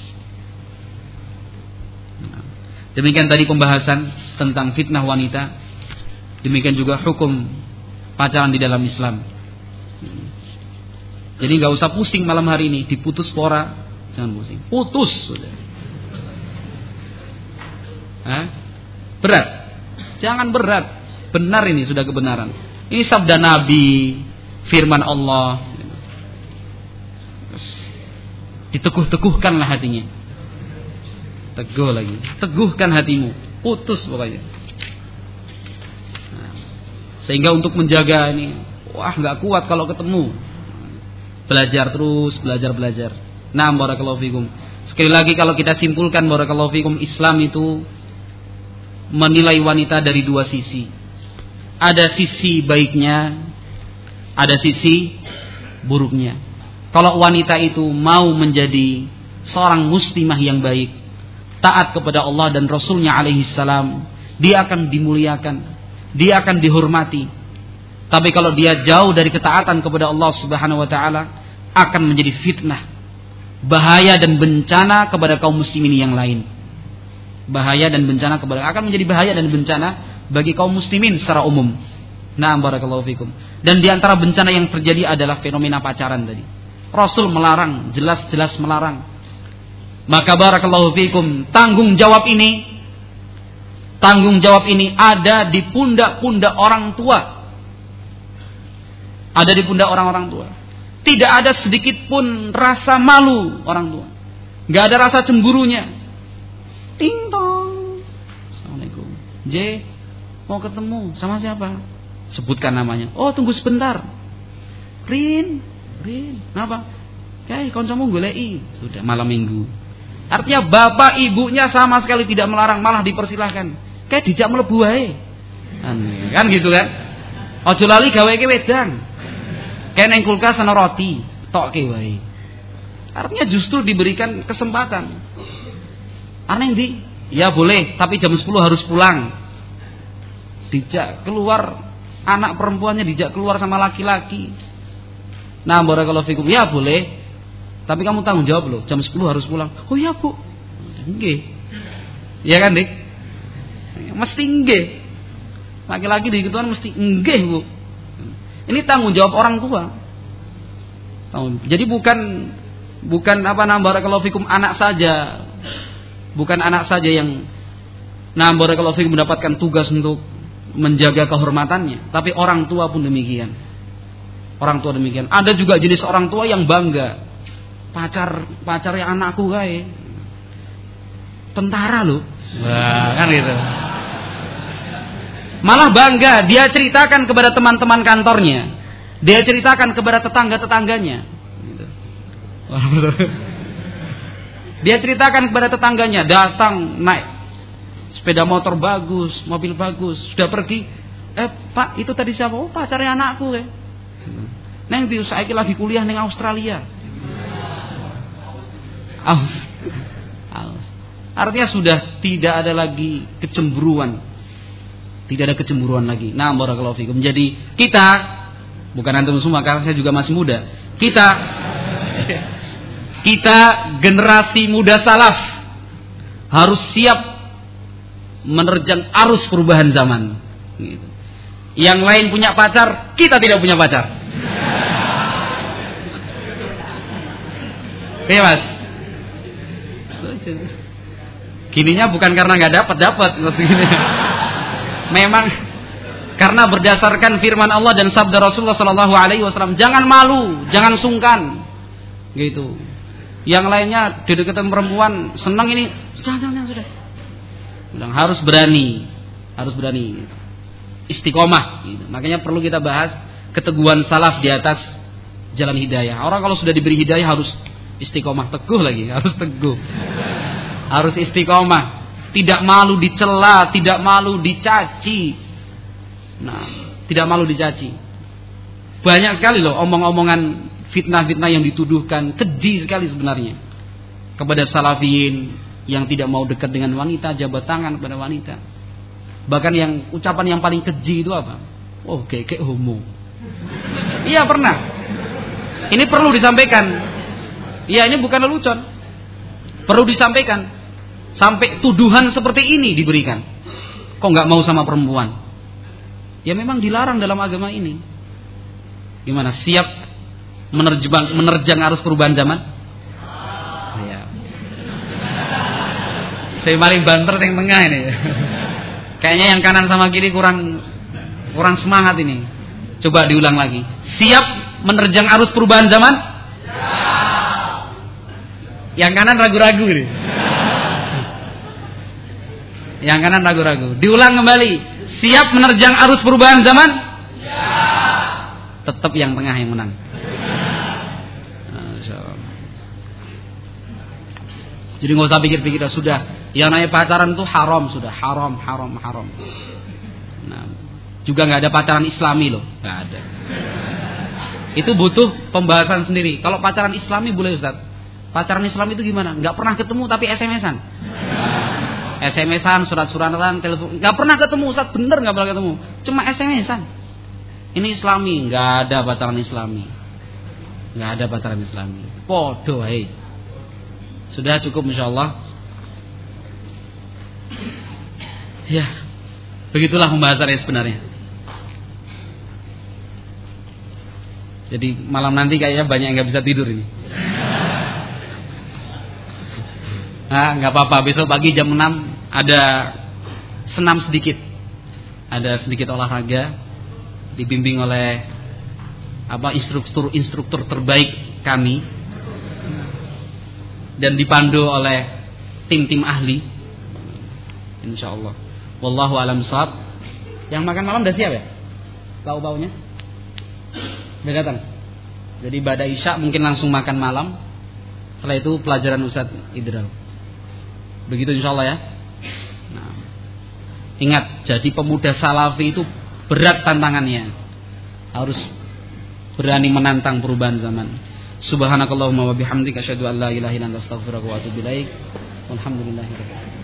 Demikian tadi pembahasan tentang fitnah wanita. Demikian juga hukum pacaran di dalam Islam. Jadi nggak usah pusing malam hari ini, diputus pora, jangan pusing, putus sudah. Berat, jangan berat, benar ini sudah kebenaran. Ini sabda Nabi, firman Allah. Diteguh-teguhkanlah hatinya, teguh lagi, teguhkan hatimu, putus pokoknya. Sehingga untuk menjaga ini, wah nggak kuat kalau ketemu. Belajar terus, belajar. Nah, barakallahu fikum. Sekali lagi kalau kita simpulkan barakallahu fikum, Islam itu menilai wanita dari dua sisi. Ada sisi baiknya, ada sisi buruknya. Kalau wanita itu mau menjadi seorang muslimah yang baik, taat kepada Allah dan Rasulnya alaihi salam, dia akan dimuliakan, dia akan dihormati. Tapi kalau dia jauh dari ketaatan kepada Allah Subhanahu wa taala, akan menjadi fitnah, bahaya dan bencana kepada kaum muslimin yang lain. Bahaya dan bencana akan menjadi bahaya dan bencana bagi kaum muslimin secara umum. Na'am barakallahu fikum. Dan di antara bencana yang terjadi adalah fenomena pacaran tadi. Rasul melarang, jelas-jelas melarang. Maka barakallahu fikum, tanggung jawab ini ada di pundak-pundak orang tua. Ada di pundak orang-orang tua. Tidak ada sedikit pun rasa malu orang tua. Gak ada rasa cemburunya. Ting tong. Assalamualaikum. J, mau ketemu sama siapa? Sebutkan namanya. Oh, tunggu sebentar. Rin. Kenapa? Kayak koncomu golei. Sudah malam minggu. Artinya bapak ibunya sama sekali tidak melarang, malah dipersilahkan. Kayak dijak mlebu wae. Kan gitu kan? Ojo lali gawe ke wedang. Kayak neng kulkas ana roti, tokke wae. Artinya justru diberikan kesempatan. Aneh di, ya boleh, tapi jam 10 harus pulang. Dijak keluar, anak perempuannya dijak keluar sama laki-laki. Nah, barakallahu fikum, ya boleh, tapi kamu tanggung jawab loh, jam 10 harus pulang. Oh ya bu, nggih. Ya kan dik? Mesti nggih. Laki-laki di gituan mesti nggih bu. Ini tanggung jawab orang tua. Jadi bukan apa namanya barakallahu fikum anak saja. Bukan anak saja yang barakallahu fikum mendapatkan tugas untuk menjaga kehormatannya, tapi orang tua pun demikian. Orang tua demikian. Ada juga jenis orang tua yang bangga. Pacarnya anakku kae. Tentara loh. Wah, kan gitu. Malah bangga, dia ceritakan kepada teman-teman kantornya, dia ceritakan kepada tetangga-tetangganya. Dia ceritakan kepada tetangganya, datang naik sepeda motor bagus, mobil bagus, sudah pergi. Pak, itu tadi siapa? Oh, pacarnya anakku ya. Neng di saiki lagi kuliah neng Australia. Artinya sudah tidak ada lagi kecemburuan. Tidak ada kecemburuan lagi. Nah, barakallahu fikum. Jadi kita, bukan antum semua karena saya juga masih muda. Kita generasi muda salaf harus siap menerjang arus perubahan zaman. Gitu. Yang lain punya pacar, kita tidak punya pacar. Iya mas. Gininya bukan karena nggak dapat maksudnya. Memang karena berdasarkan firman Allah dan sabda Rasulullah sallallahu alaihi wasallam, jangan malu, jangan sungkan. Gitu. Yang lainnya deketan perempuan senang ini, jangan sudah. Bilang harus berani. Istiqomah gitu. Makanya perlu kita bahas keteguhan salaf di atas jalan hidayah. Orang kalau sudah diberi hidayah harus istiqomah, teguh lagi, harus teguh. Harus istiqomah. Tidak malu dicela, tidak malu dicaci. Tidak malu dicaci. Banyak sekali loh omong-omongan fitnah-fitnah yang dituduhkan, keji sekali sebenarnya kepada salafiyin yang tidak mau dekat dengan wanita, jabat tangan kepada wanita. Bahkan yang ucapan yang paling keji itu apa? Oh, kayak homo. Iya pernah. Ini perlu disampaikan. Iya, ini bukan lelucon. Perlu disampaikan. Sampai tuduhan seperti ini diberikan. Kok nggak mau sama perempuan? Ya memang dilarang dalam agama ini. Gimana? Siap menerjang arus perubahan zaman? Ya. Saya paling banter yang tengah ini. Kayaknya yang kanan sama kiri kurang semangat ini. Coba diulang lagi. Siap menerjang arus perubahan zaman? Yang kanan ragu-ragu ini. Yang kanan ragu-ragu. Diulang kembali. Siap menerjang arus perubahan zaman? Tetap yang tengah yang menang. Jadi nggak usah pikir-pikir, sudah. Yang namanya pacaran itu haram, sudah haram. Nah, juga nggak ada pacaran Islami loh, nggak ada. Itu butuh pembahasan sendiri. Kalau pacaran Islami boleh Ustaz. Pacaran Islam itu gimana? Nggak pernah ketemu tapi SMS-an. SMS-an, surat-suratan, telepon. Nggak pernah ketemu Ustaz, bener nggak pernah ketemu. Cuma SMS-an. Ini Islami, nggak ada pacaran Islami. Nggak ada pacaran Islami. Podo, hei. Sudah cukup insyaallah. Ya, begitulah pembahasannya sebenarnya. Jadi malam nanti kayaknya banyak yang nggak bisa tidur ini. Nah, nggak apa-apa. Besok pagi jam 6 ada senam sedikit. Ada sedikit olahraga dibimbing oleh instruktur terbaik kami dan dipandu oleh tim-tim ahli. Insyaallah. Wallahu a'lam shawab. Yang makan malam udah siap ya? Bau-baunya? Udah datang. Jadi pada Isya mungkin langsung makan malam. Setelah itu pelajaran Ustaz Idral. Begitu insyaallah ya. Nah, ingat, jadi pemuda salafi itu berat tantangannya. Harus berani menantang perubahan zaman. Subhanakallahumma wa bihamdika asyhadu an la ilaha illa anta astaghfiruka wa atubu ilaik. Walhamdulillahirabbil alamin.